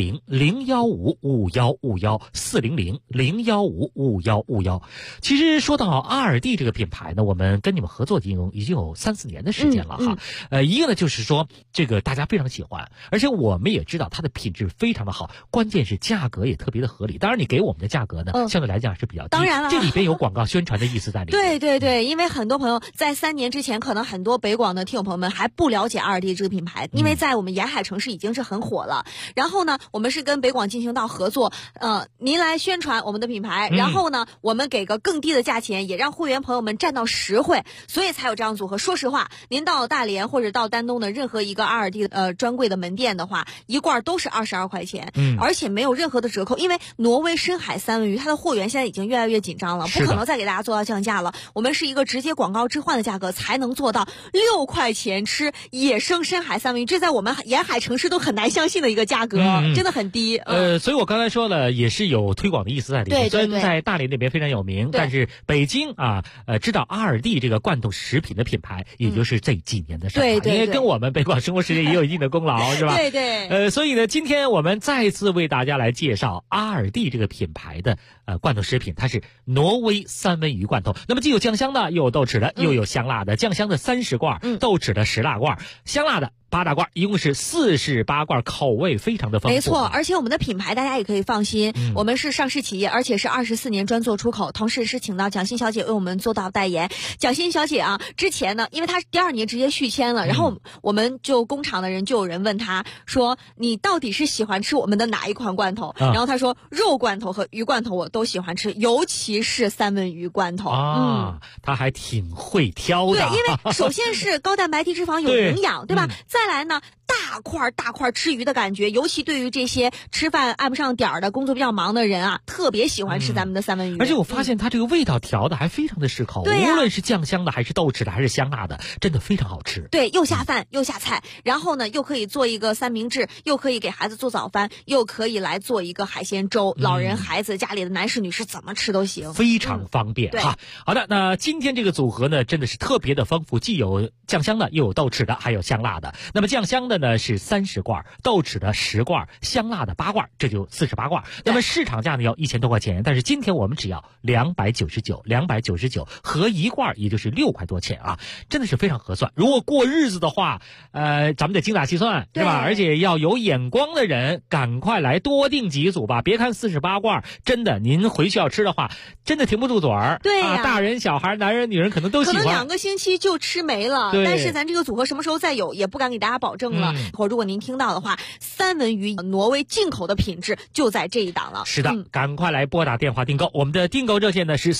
400-015-5151，400-015-5151。其实说到阿尔蒂这个品牌呢，我们跟你们合作已经有3-4年的时间了哈。一个呢就是说这个大家非常喜欢，而且我们也知道它的品质非常的好，关键是价格也特别的合理。当然你给我们的价格呢，相对来讲是比较低。 当然了， 这里边有广告宣传的意思在里面。 对，因为很多朋友在3年之前，可能很多北广的听友朋友们还不了解阿尔蒂这个品牌，因为在我们沿海城市已经是很火了。然后呢，我们是跟北广进行到合作，您来宣传我们的品牌，然后呢，我们给个更低的价钱，也让会员朋友们占到实惠，所以才有这样组合。说实话，您到大连或者到丹东的任何一个阿尔蒂专柜的门店的话，一罐都是22块钱，而且没有任何的折扣，因为挪威深海三文鱼它的货源现在已经越来越紧张了，不可能再给大家做到降价了。我们是一个直接广告置换的价格，才能做到6块钱吃野生深海三文鱼，这在我们沿海城市都很难相信的一个价格，真的很低。 所以我刚才说了，也是有推广的意思在里面。虽然在大连那边非常有名，但是北京啊，知道阿尔蒂这个罐头食品的品牌，也就是这几年的事儿，因为跟我们北广生活时间也有一定的功劳，是吧？ 对。 所以呢，今天我们再次为大家来介绍阿尔蒂这个品牌的罐头食品，它是挪威三文鱼罐头。那么既有酱香的，又有豆豉的，又有香辣的。酱香的30罐，豆豉的10大罐，香辣的8大罐，一共是48罐，口味非常的丰富。 没错，而且我们的品牌大家也可以放心，我们是上市企业，而且是24年专做出口，同时是请到蒋欣小姐为我们做到代言。蒋欣小姐啊，之前呢，因为她第2年直接续签了，然后我们就工厂的人就有人问她说，你到底是喜欢吃我们的哪一款罐头？然后她说肉罐头和鱼罐头我都喜欢吃，尤其是三文鱼罐头。 她还挺会挑的。 对，因为首先是高蛋白低脂肪有营养，对吧？再来呢， 大块吃鱼的感觉，尤其对于这些吃饭按不上点儿的、工作比较忙的人啊，特别喜欢吃咱们的三文鱼。 而且我发现它这个味道调的还非常的适口，无论是酱香的还是豆豉的还是香辣的，真的非常好吃。 对，又下饭又下菜，然后呢又可以做一个三明治，又可以给孩子做早饭，又可以来做一个海鲜粥，老人孩子家里的男士女士怎么吃都行， 非常方便哈。好的，那今天这个组合呢真的是特别的丰富，既有酱香的，又有豆豉的，还有香辣的。那么酱香的呢是30罐，豆豉的10罐，香辣的8罐，这就48罐。那么市场价呢要1000多块钱，但是今天我们只要299合一罐，也就是6块多钱啊，真的是非常合算。如果过日子的话，咱们得精打细算，是吧？而且要有眼光的人，赶快来多订几组吧。别看48罐，真的您回去要吃的话，真的停不住嘴儿。 对啊，大人小孩、男人女人可能都喜欢。 可能2个星期就吃没了，但是咱这个组合什么时候再有，也不敢给大家保证了。如果您听到的话，三文鱼挪威进口的品质就在这一档了。 是的，赶快来拨打电话订购。我们的订购热线呢是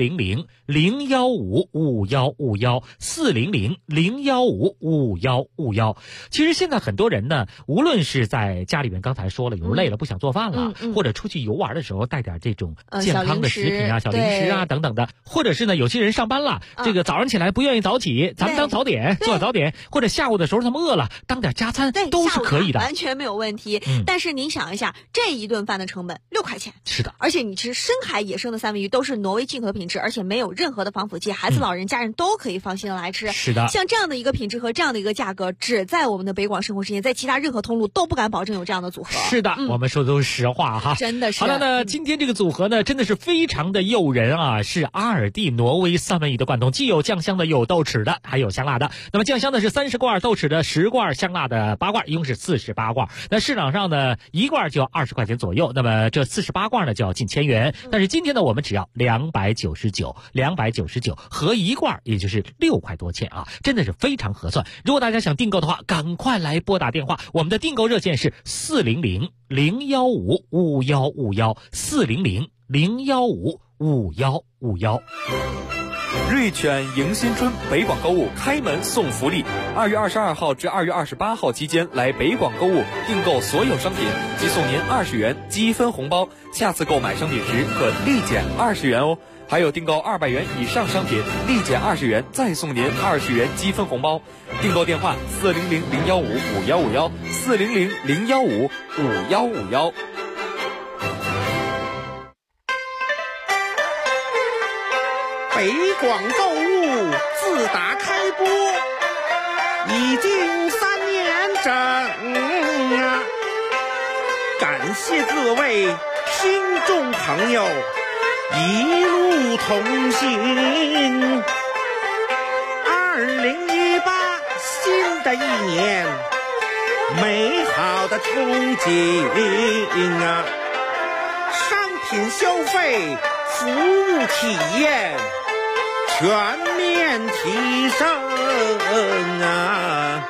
400-015-5151，400-015-5151。其实现在很多人呢，无论是在家里面，刚才说了，有时候累了不想做饭了，或者出去游玩的时候带点这种健康的食品啊、小零食啊等等的，或者是呢有些人上班了，这个早上起来不愿意早起，咱们当早点做早点，或者下午的时候他们饿了当点加餐，都是可以的， 完全没有问题。但是您想一下，这一顿饭的成本6块钱， 是的， 而且你吃深海野生的三文鱼都是挪威进口的品质，而且没有任何的防腐剂，孩子、老人、家人都可以放心的来吃。 是的， 像这样的一个品质和这样的一个价格，只在我们的北广生活实验，在其他任何通路都不敢保证有这样的组合。 是的，我们说的都是实话哈， 真的是。 好了，那今天这个组合呢，真的是非常的诱人啊，是阿尔蒂挪威三文鱼的贯通，既有酱香的，有豆豉的，还有香辣的。那么酱香的是30罐，豆豉的10罐，香辣的8罐，一共是48罐。那市场上呢，一罐就要20块钱左右，那么这48罐呢就要近1000元。但是今天呢，我们只要299合一罐，也就是6块多钱啊，真的是非常合算。如果大家想订购的话，赶快来拨打电话，我们的订购热线是400-015-5151，400-015-5151。 瑞全迎新春北广购物开门送福利，2月22号至2月28号期间来北广购物订购所有商品，即送您20元积分红包，下次购买商品时可立减20元哦。还有订购200元以上商品，立减20元，再送您20元积分红包。订购电话400-015-5151，400-015-5151。 北广购物自打开播已经3年整啊，感谢各位听众朋友一路同行。2018新的一年，美好的憧憬啊，商品消费、服务体验全面提升啊！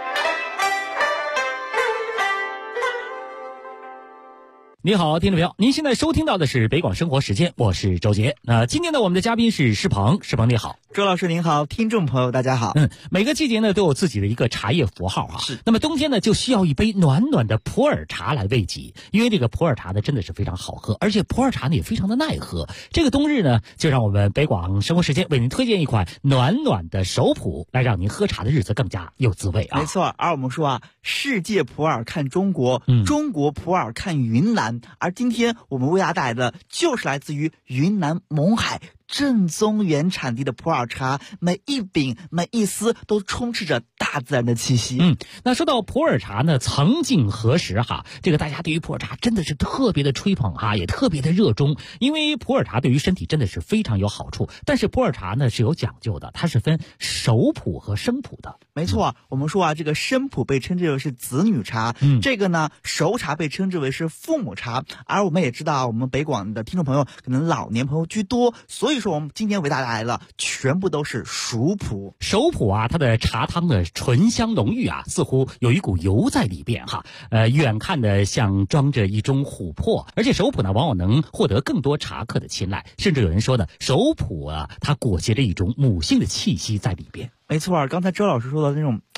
你好，听众朋友，您现在收听到的是北广生活时间，我是周杰。那今天呢，我们的嘉宾是施鹏，施鹏你好。 周老师您好，听众朋友大家好。 每个季节呢都有自己的一个茶叶符号啊。是。那么冬天呢就需要一杯暖暖的普洱茶来慰藉，因为这个普洱茶呢真的是非常好喝，而且普洱茶呢也非常的耐喝。这个冬日呢，就让我们北广生活时间为您推荐一款暖暖的熟普，来让您喝茶的日子更加有滋味啊。 没错，而我们说啊，世界普洱看中国，中国普洱看云南，而今天我们为大家带来的就是来自于云南勐海正宗原产地的普洱茶，每一饼每一丝都充斥着大自然的气息。 那说到普洱茶呢，曾几何时哈，这个大家对于普洱茶真的是特别的吹捧哈，也特别的热衷，因为普洱茶对于身体真的是非常有好处。但是普洱茶呢是有讲究的，它是分熟普和生普的。 没错，我们说啊，这个生普被称之为是子女茶，这个呢熟茶被称之为是父母茶。而我们也知道，我们北广的听众朋友可能老年朋友居多，所以说我们今天为大家来了全部都是熟普。 熟普啊，它的茶汤的醇香浓郁啊，似乎有一股油在里边哈，远看的像装着一盅琥珀，而且熟普呢往往能获得更多茶客的青睐，甚至有人说呢，熟普啊它裹挟着一种母性的气息在里边。 没错，刚才周老师说的那种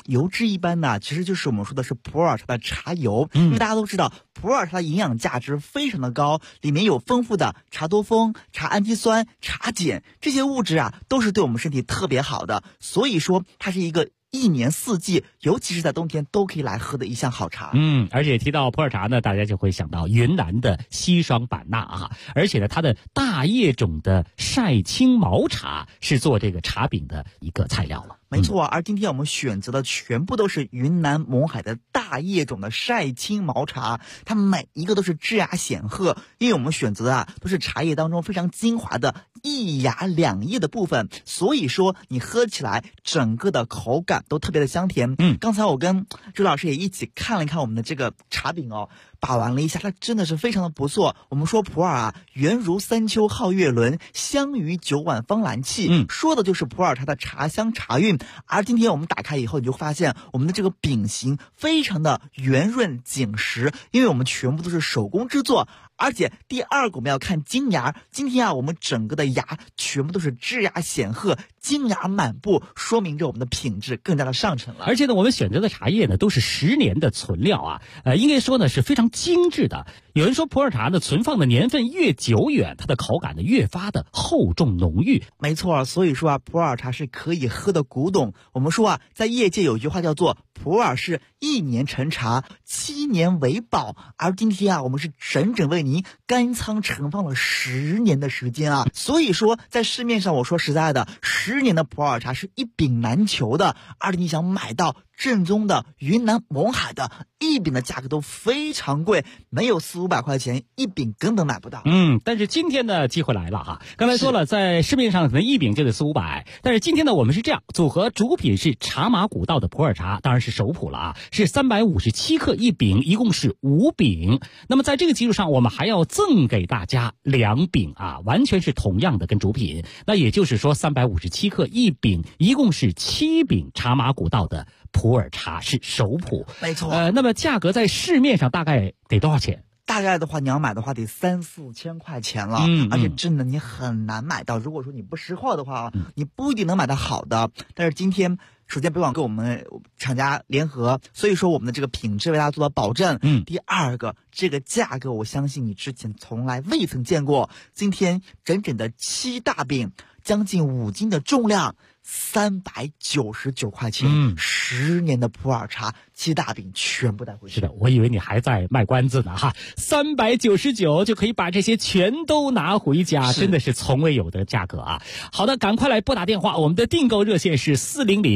油脂一般呢，其实就是我们说的是普洱茶的茶油。因为大家都知道普洱茶的营养价值非常的高，里面有丰富的茶多酚、茶氨基酸、茶碱，这些物质啊都是对我们身体特别好的，所以说它是一个一年四季，尤其是在冬天都可以来喝的一项好茶。 而且提到普洱茶呢，大家就会想到云南的西双版纳啊，而且呢，它的大叶种的晒青毛茶是做这个茶饼的一个材料了。 没错，而今天我们选择的全部都是云南勐海的大叶种的晒青毛茶，它每一个都是质雅显赫，因为我们选择的都是茶叶当中非常精华的一芽两叶的部分，所以说你喝起来整个的口感都特别的香甜。刚才我跟周老师也一起看了一看我们的这个茶饼哦，把玩了一下，它真的是非常的不错。我们说普洱啊，圆如三秋皓月轮，香于九碗芳兰气，说的就是普洱茶的茶香茶韵。而今天我们打开以后，你就发现我们的这个饼形非常的圆润紧实，因为我们全部都是手工制作。而且第二个我们要看金芽，今天啊我们整个的芽全部都是质雅显赫，金芽满布，说明着我们的品质更加的上乘了。 而且呢，我们选择的茶叶呢都是10年的存料啊，应该说呢是非常精致的。有人说普洱茶呢存放的年份越久远，它的口感呢越发的厚重浓郁。 没错，所以说啊，普洱茶是可以喝的古董。我们说啊，在业界有一句话叫做普洱是1年陈茶，7年为宝。而今天啊，我们是整整为您干仓陈放了10年的时间啊。所以说，在市面上，我说实在的，10年的普洱茶是一饼难求的。而且你想买到正宗的云南勐海的一饼的价格都非常贵，没有400-500块钱一饼根本买不到。 但是今天的机会来了哈，刚才说了，在市面上可能一饼就得400-500，但是今天呢，我们是这样，组合主品是茶马古道的普洱茶，当然是首普了啊，是357克一饼，一共是5饼。那么在这个基础上，我们还要赠给大家2饼啊，完全是同样的跟主品，那也就是说357克一饼，一共是7饼茶马古道的普洱茶是首普。 没错。 那么价格在市面上大概得多少钱？ 大概的话，你要买的话得3-4千块钱了，而且真的你很难买到。如果说你不识货的话，你不一定能买到好的。但是今天，首先北广跟我们厂家联合，所以说我们的这个品质为大家做到保证。第二个，这个价格我相信你之前从来未曾见过。今天整整的7大饼，将近5斤的重量。399块钱，10年的普洱茶7大饼全部带回去。 是的，我以为你还在卖关子呢哈，399就可以把这些全都拿回家，真的是从未有的价格啊！好的，赶快来拨打电话，我们的订购热线是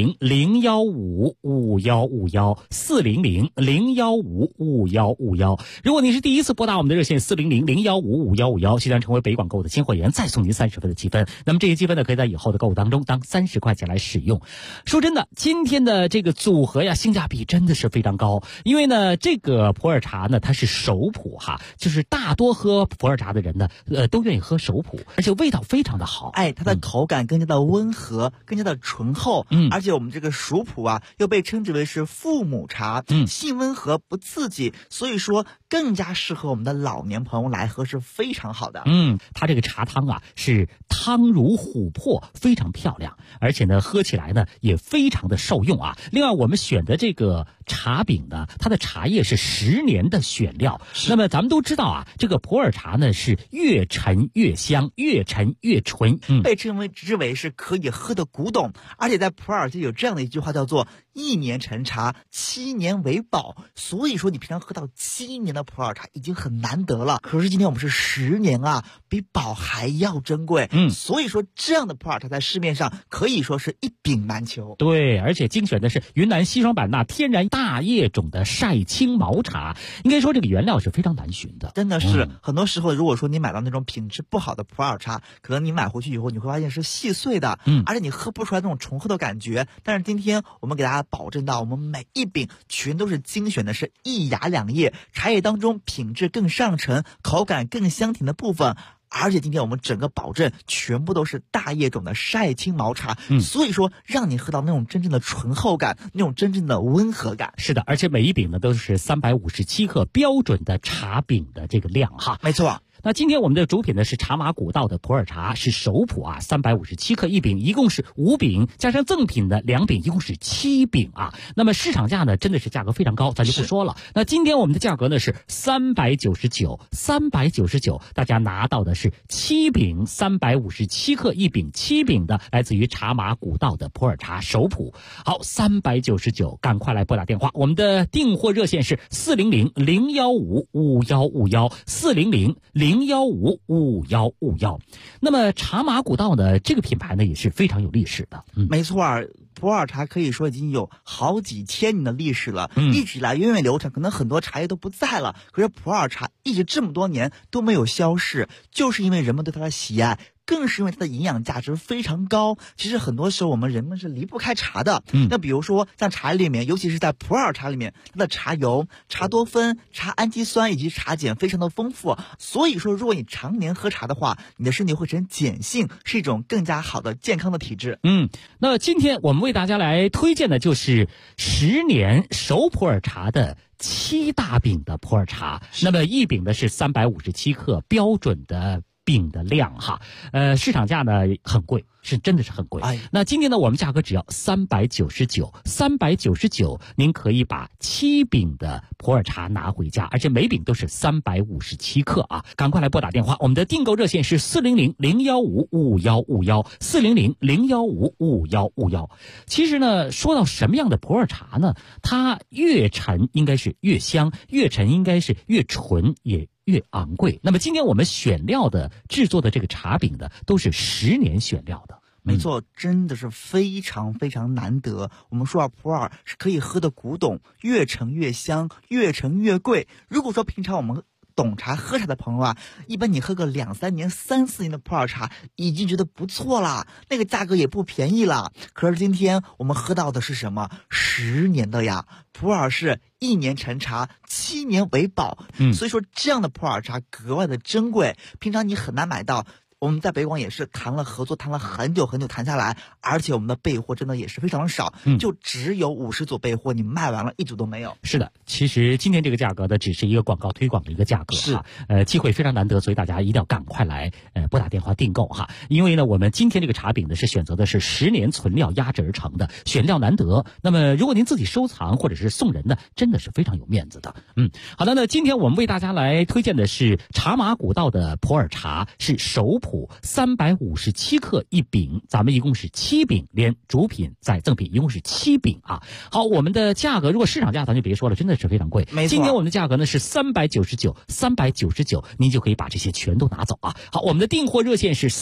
400-015-5151，400-015-5151。如果你是第一次拨打我们的热线400-015-5151，即将成为北广购的新会员，再送您30分的积分。那么这些积分呢，可以在以后的购物当中当30块钱来使用。说真的，今天的这个组合呀，性价比真的是非常高。因为呢，这个普洱茶呢，它是首普哈，就是大多喝普洱茶的人呢，都愿意喝首普，而且味道非常的好。 它的口感更加的温和，更加的醇厚。而且我们这个熟普啊，又被称之为是父母茶，性温和不刺激，所以说更加适合我们的老年朋友来喝，是非常好的。 它这个茶汤啊，是汤如琥珀，非常漂亮。而且呢，喝起来呢也非常的受用啊。另外，我们选的这个茶饼呢，它的茶叶是10年的选料。那么咱们都知道啊，这个普洱茶呢是越陈越香，越陈越醇， 被之为是可以喝的古董。而且在普洱界有这样的一句话叫做1年陈茶，7年为宝。所以说你平常喝到7年的普洱茶已经很难得了，可是今天我们是10年啊，比宝还要珍贵。所以说这样的普洱茶在市面上可以说是一饼难求。 对，而且精选的是云南西双版纳天然大叶种的晒青毛茶，应该说这个原料是非常难寻的。 真的是，很多时候如果说你买到那种品质不好的普洱茶，可能你买回去以后你会发现是细碎的，而且你喝不出来那种醇厚的感觉。但是今天我们给大家保证到，我们每一饼全都是精选的是一芽两叶，茶叶当中品质更上乘，口感更香甜的部分。而且今天我们整个保证全部都是大叶种的晒青毛茶，所以说让你喝到那种真正的醇厚感，那种真正的温和感。 是的，而且每一饼呢都是357克标准的茶饼的这个量哈。 没错。 那今天我们的主品呢是茶马古道的普洱茶，是首普啊，357克1饼，一共是5饼，加上赠品的2饼，一共是7饼啊。那么市场价呢真的是价格非常高，咱就不说了。那今天我们的价格呢是399，大家拿到的是7饼357克1饼7饼的，来自于茶马古道的普洱茶首普。好，399，赶快来拨打电话，我们的订货热线是400-015-5151，400-015-5151。那么茶马古道呢，这个品牌呢也是非常有历史的。 没错，普洱茶可以说已经有好几千年的历史了，一直以来源远流长，可能很多茶叶都不在了，可是普洱茶一直这么多年都没有消逝，就是因为人们对它的喜爱，更是因为它的营养价值非常高。其实很多时候我们人们是离不开茶的。那比如说像茶里面，尤其是在普洱茶里面，它的茶油、茶多酚、茶氨基酸以及茶碱非常的丰富。所以说，如果你常年喝茶的话，你的身体会呈碱性，是一种更加好的健康的体质。 那今天我们为大家来推荐的就是10年熟普洱茶的7大饼的普洱茶。那么1饼的是357克，标准的饼的量哈，市场价呢很贵，真的是很贵。那今天呢，我们价格只要399，您可以把7饼的普洱茶拿回家，而且每饼都是357克啊！赶快来拨打电话，我们的订购热线是400-015-5151，400-015-5151。其实呢，说到什么样的普洱茶呢？它越陈应该是越香，越陈应该是越纯，也越昂贵。那么今天我们选料的制作的这个茶饼的都是10年选料的。 没错，真的是非常非常难得。我们说普洱是可以喝的古董，越陈越香，越陈越贵。如果说平常我们懂茶喝茶的朋友啊，一般你喝个2、3年、3、4年的普洱茶已经觉得不错了，那个价格也不便宜了。可是今天我们喝到的是什么？10年的呀！普洱是1年陈茶，7年为保。所以说这样的普洱茶格外的珍贵，平常你很难买到。我们在北广也是谈了合作，谈了很久很久谈下来，而且我们的备货真的也是非常少，就只有50组备货，你卖完了1组都没有。 是的，其实今天这个价格呢，只是一个广告推广的一个价格哈，机会非常难得，所以大家一定要赶快来拨打电话订购哈，因为呢，我们今天这个茶饼呢是选择的是10年存料压制而成的，选料难得。那么如果您自己收藏或者是送人呢，真的是非常有面子的。好的，那今天我们为大家来推荐的是茶马古道的普洱茶，是首普357克1饼，咱们一共是7饼，连主品再赠品，一共是7饼啊。好，我们的价格如果市场价咱就别说了，真的是非常贵。 没错， 今天我们的价格呢是399，您就可以把这些全都拿走啊。好，我们的订货热线是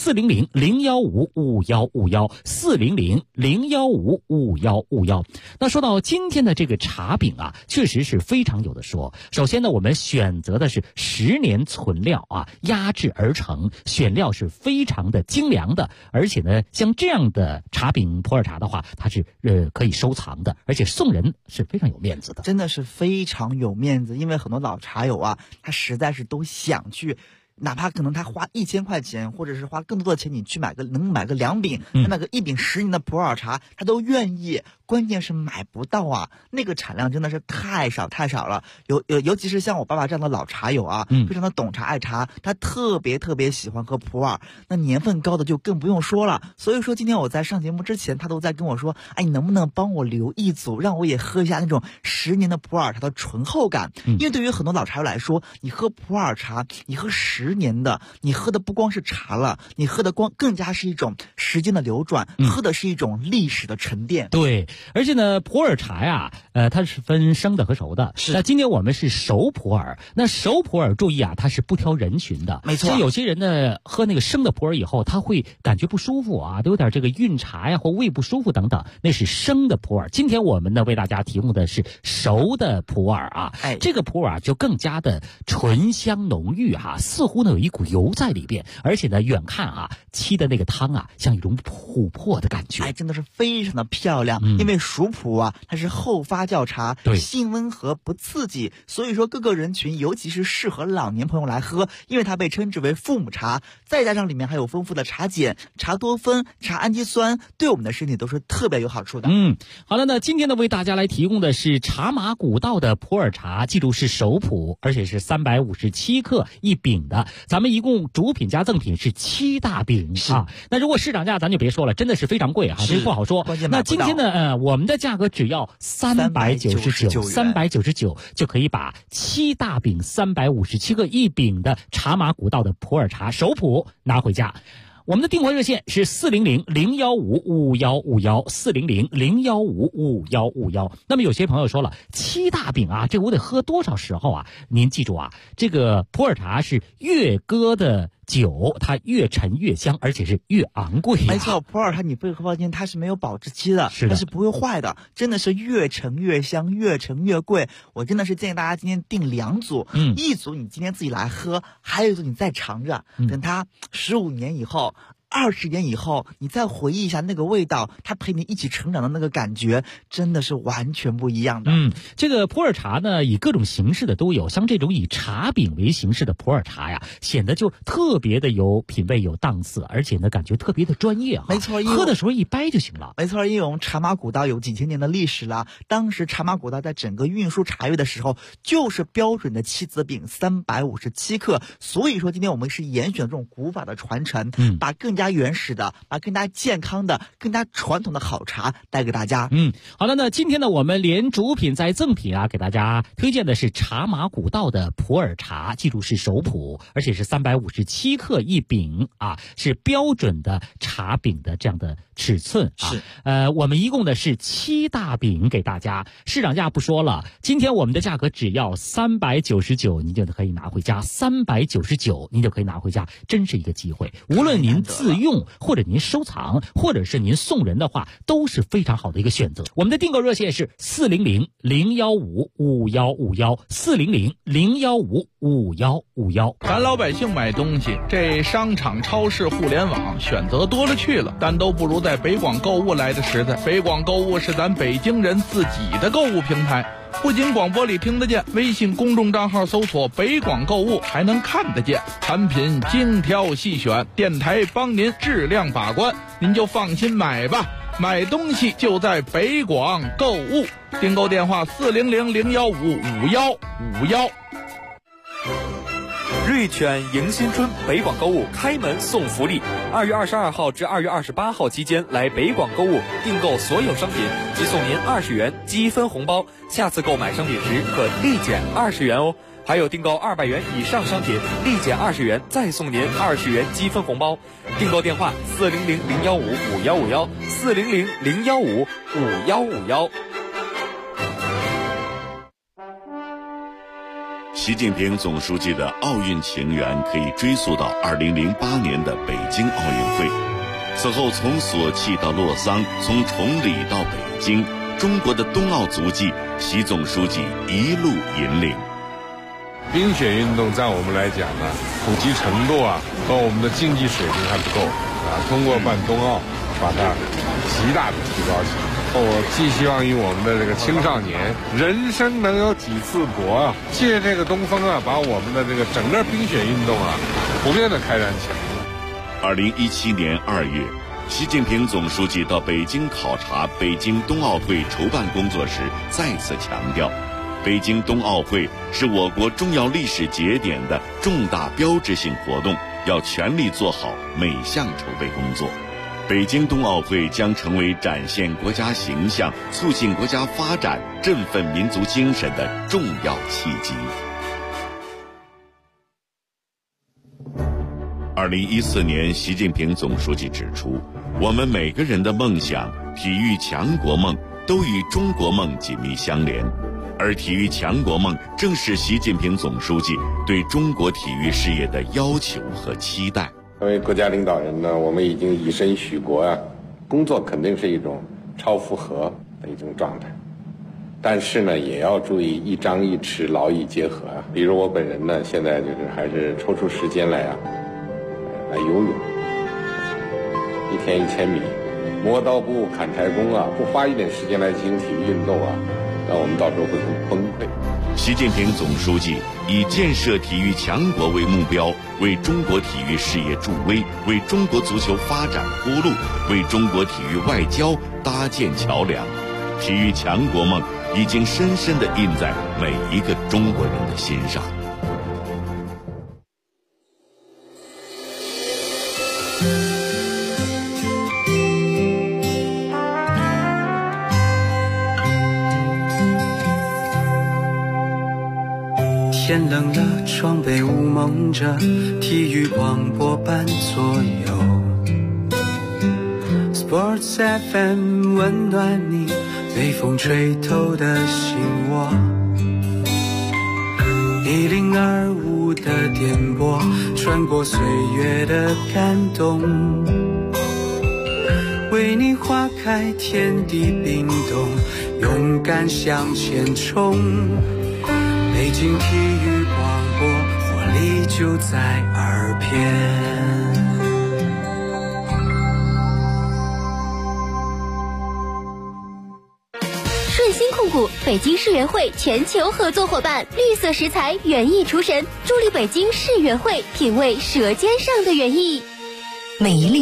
400-015-5151，400-015-5151。那说到今天的这个茶饼啊，确实是非常有的说。首先呢，我们选择的是10年存料啊，压制而成，选料是非常的精良的，而且呢，像这样的茶饼普洱茶的话，它是可以收藏的，而且送人是非常有面子的， 真的是非常有面子。因为很多老茶友啊，他实在是都想去，哪怕可能他花1000块钱，或者是花更多的钱，你去能买个2饼，买个1饼10年的普洱茶，他都愿意。关键是买不到啊，那个产量真的是太少了。尤其是像我爸爸这样的老茶友啊，非常的懂茶爱茶，他特别喜欢喝普洱，那年份高的就更不用说了。所以说今天我在上节目之前，他都在跟我说，你能不能帮我留1组，让我也喝一下那种10年的普洱茶的醇厚感。因为对于很多老茶友来说，你喝普洱茶，你喝10年的，你喝的不光是茶了，你喝的更加是一种时间的流转，喝的是一种历史的沉淀。 对。而且呢，普洱茶呀，它是分生的和熟的。那今天我们是熟普洱，那熟普洱注意啊，它是不挑人群的。 没错。 像有些人呢，喝那个生的普洱以后，他会感觉不舒服啊，都有点这个晕茶呀或胃不舒服等等，那是生的普洱。今天我们呢为大家提供的是熟的普洱啊，这个普洱就更加的醇香浓郁哈，似乎呢有一股油在里边，而且呢远看啊沏的那个汤啊像一种琥珀的感觉， 真的是非常的漂亮。因为熟普啊，它是后发酵茶，性温和不刺激，所以说各个人群，尤其是适合老年朋友来喝，因为它被称之为父母茶，再加上里面还有丰富的茶碱、茶多酚、茶氨基酸，对我们的身体都是特别有好处的。 好了，那今天呢为大家来提供的是茶马古道的普洱茶，记住是熟普，而且是357克1饼的， 咱们一共主品加赠品是7大饼啊。那如果市场价咱就别说了，真的是非常贵啊，这不好说。那今天呢，我们的价格只要399就可以把7大饼357个1饼的茶马古道的普洱茶首普拿回家。我们的订货热线是400-015-5151，400-015-5151。那么有些朋友说了，7大饼啊，这我得喝多少时候啊？您记住啊，这个普洱茶是越搁的酒，它越陈越香，而且是越昂贵。 没错，普洱茶你不会发现它是没有保质期的，它是不会坏的，真的是越陈越香，越陈越贵。我真的是建议大家今天订2组，一组你今天自己来喝，还有一组你再尝着，等它15年以后。20年以后，你再回忆一下那个味道，它陪你一起成长的那个感觉，真的是完全不一样的。 这个普洱茶呢，以各种形式的都有，像这种以茶饼为形式的普洱茶呀，显得就特别的有品味、有档次，而且呢，感觉特别的专业。 没错， 喝的时候一掰就行了。 没错，因为我们茶马古道有几千年的历史了，当时茶马古道在整个运输茶叶的时候，就是标准的7子饼357克，所以说今天我们是严选这种古法的传承，把更加原始的，把更加健康的、更加传统的好茶带给大家。 好的，那今天呢，我们连主品再赠品啊，给大家推荐的是茶马古道的普洱茶，记住是首普，而且是357克1饼啊，是标准的茶饼的这样的尺寸啊。我们一共的是7大饼给大家，市场价不说了，今天我们的价格只要399，您就可以拿回家，399您就可以拿回家，真是一个机会。无论您自用或者您收藏，或者是您送人的话，都是非常好的一个选择。我们的订购热线是400-015-5151，400-015-5151。 咱老百姓买东西，这商场、超市、互联网选择多了去了，但都不如在北广购物来的实在。北广购物是咱北京人自己的购物平台。不仅广播里听得见，微信公众账号搜索北广购物还能看得见，产品精挑细选，电台帮您质量把关，您就放心买吧。买东西就在北广购物，订购电话400-015-5151。 瑞犬迎新春北广购物开门送福利，2月22号至2月28号期间来北广购物订购所有商品，即送您20元积分红包，下次购买商品时可立减20元哦。还有订购200元以上商品，立减20元，再送您20元积分红包。订购电话400-015-5151，400-015-5151。 习近平总书记的奥运情缘可以追溯到2008年的北京奥运会。此后从索契到洛桑，从崇礼到北京，中国的冬奥足迹，习总书记一路引领。 冰雪运动在我们来讲呢，普及程度和我们的竞技水平还不够通过办冬奥，把它极大的提高起来。我寄希望于我们的这个青少年，人生能有几次搏借这个东风把我们的这个整个冰雪运动普遍的开展起来。 2017年2月，习近平总书记到北京考察北京冬奥会筹办工作时，再次强调，北京冬奥会是我国重要历史节点的重大标志性活动，要全力做好每项筹备工作。北京冬奥会将成为展现国家形象、促进国家发展、振奋民族精神的重要契机。2014年，习近平总书记指出，我们每个人的梦想、体育强国梦都与中国梦紧密相连，而体育强国梦正是习近平总书记对中国体育事业的要求和期待。 作为国家领导人呢，我们已经以身许国工作肯定是一种超负荷的一种状态，但是呢，也要注意一张一弛，劳逸结合比如我本人呢，现在就是还是抽出时间来游泳，1天1000米，磨刀不误砍柴工不花一点时间来进行体育运动那我们到时候会很崩溃。 习近平总书记以建设体育强国为目标，为中国体育事业助威，为中国足球发展铺路，为中国体育外交搭建桥梁。体育强国梦已经深深地印在每一个中国人的心上。 天冷了，窗被雾蒙着，体育广播伴左右。Sports FM 温暖你被风吹透的心窝。1025的电波，穿过岁月的感动，为你花开，天地冰冻，勇敢向前冲。北京体育广播，活力就在耳边。 顺鑫控股北京世园会全球合作伙伴，绿色食材园艺厨神，助力北京世园会品味舌尖上的园艺。 每一粒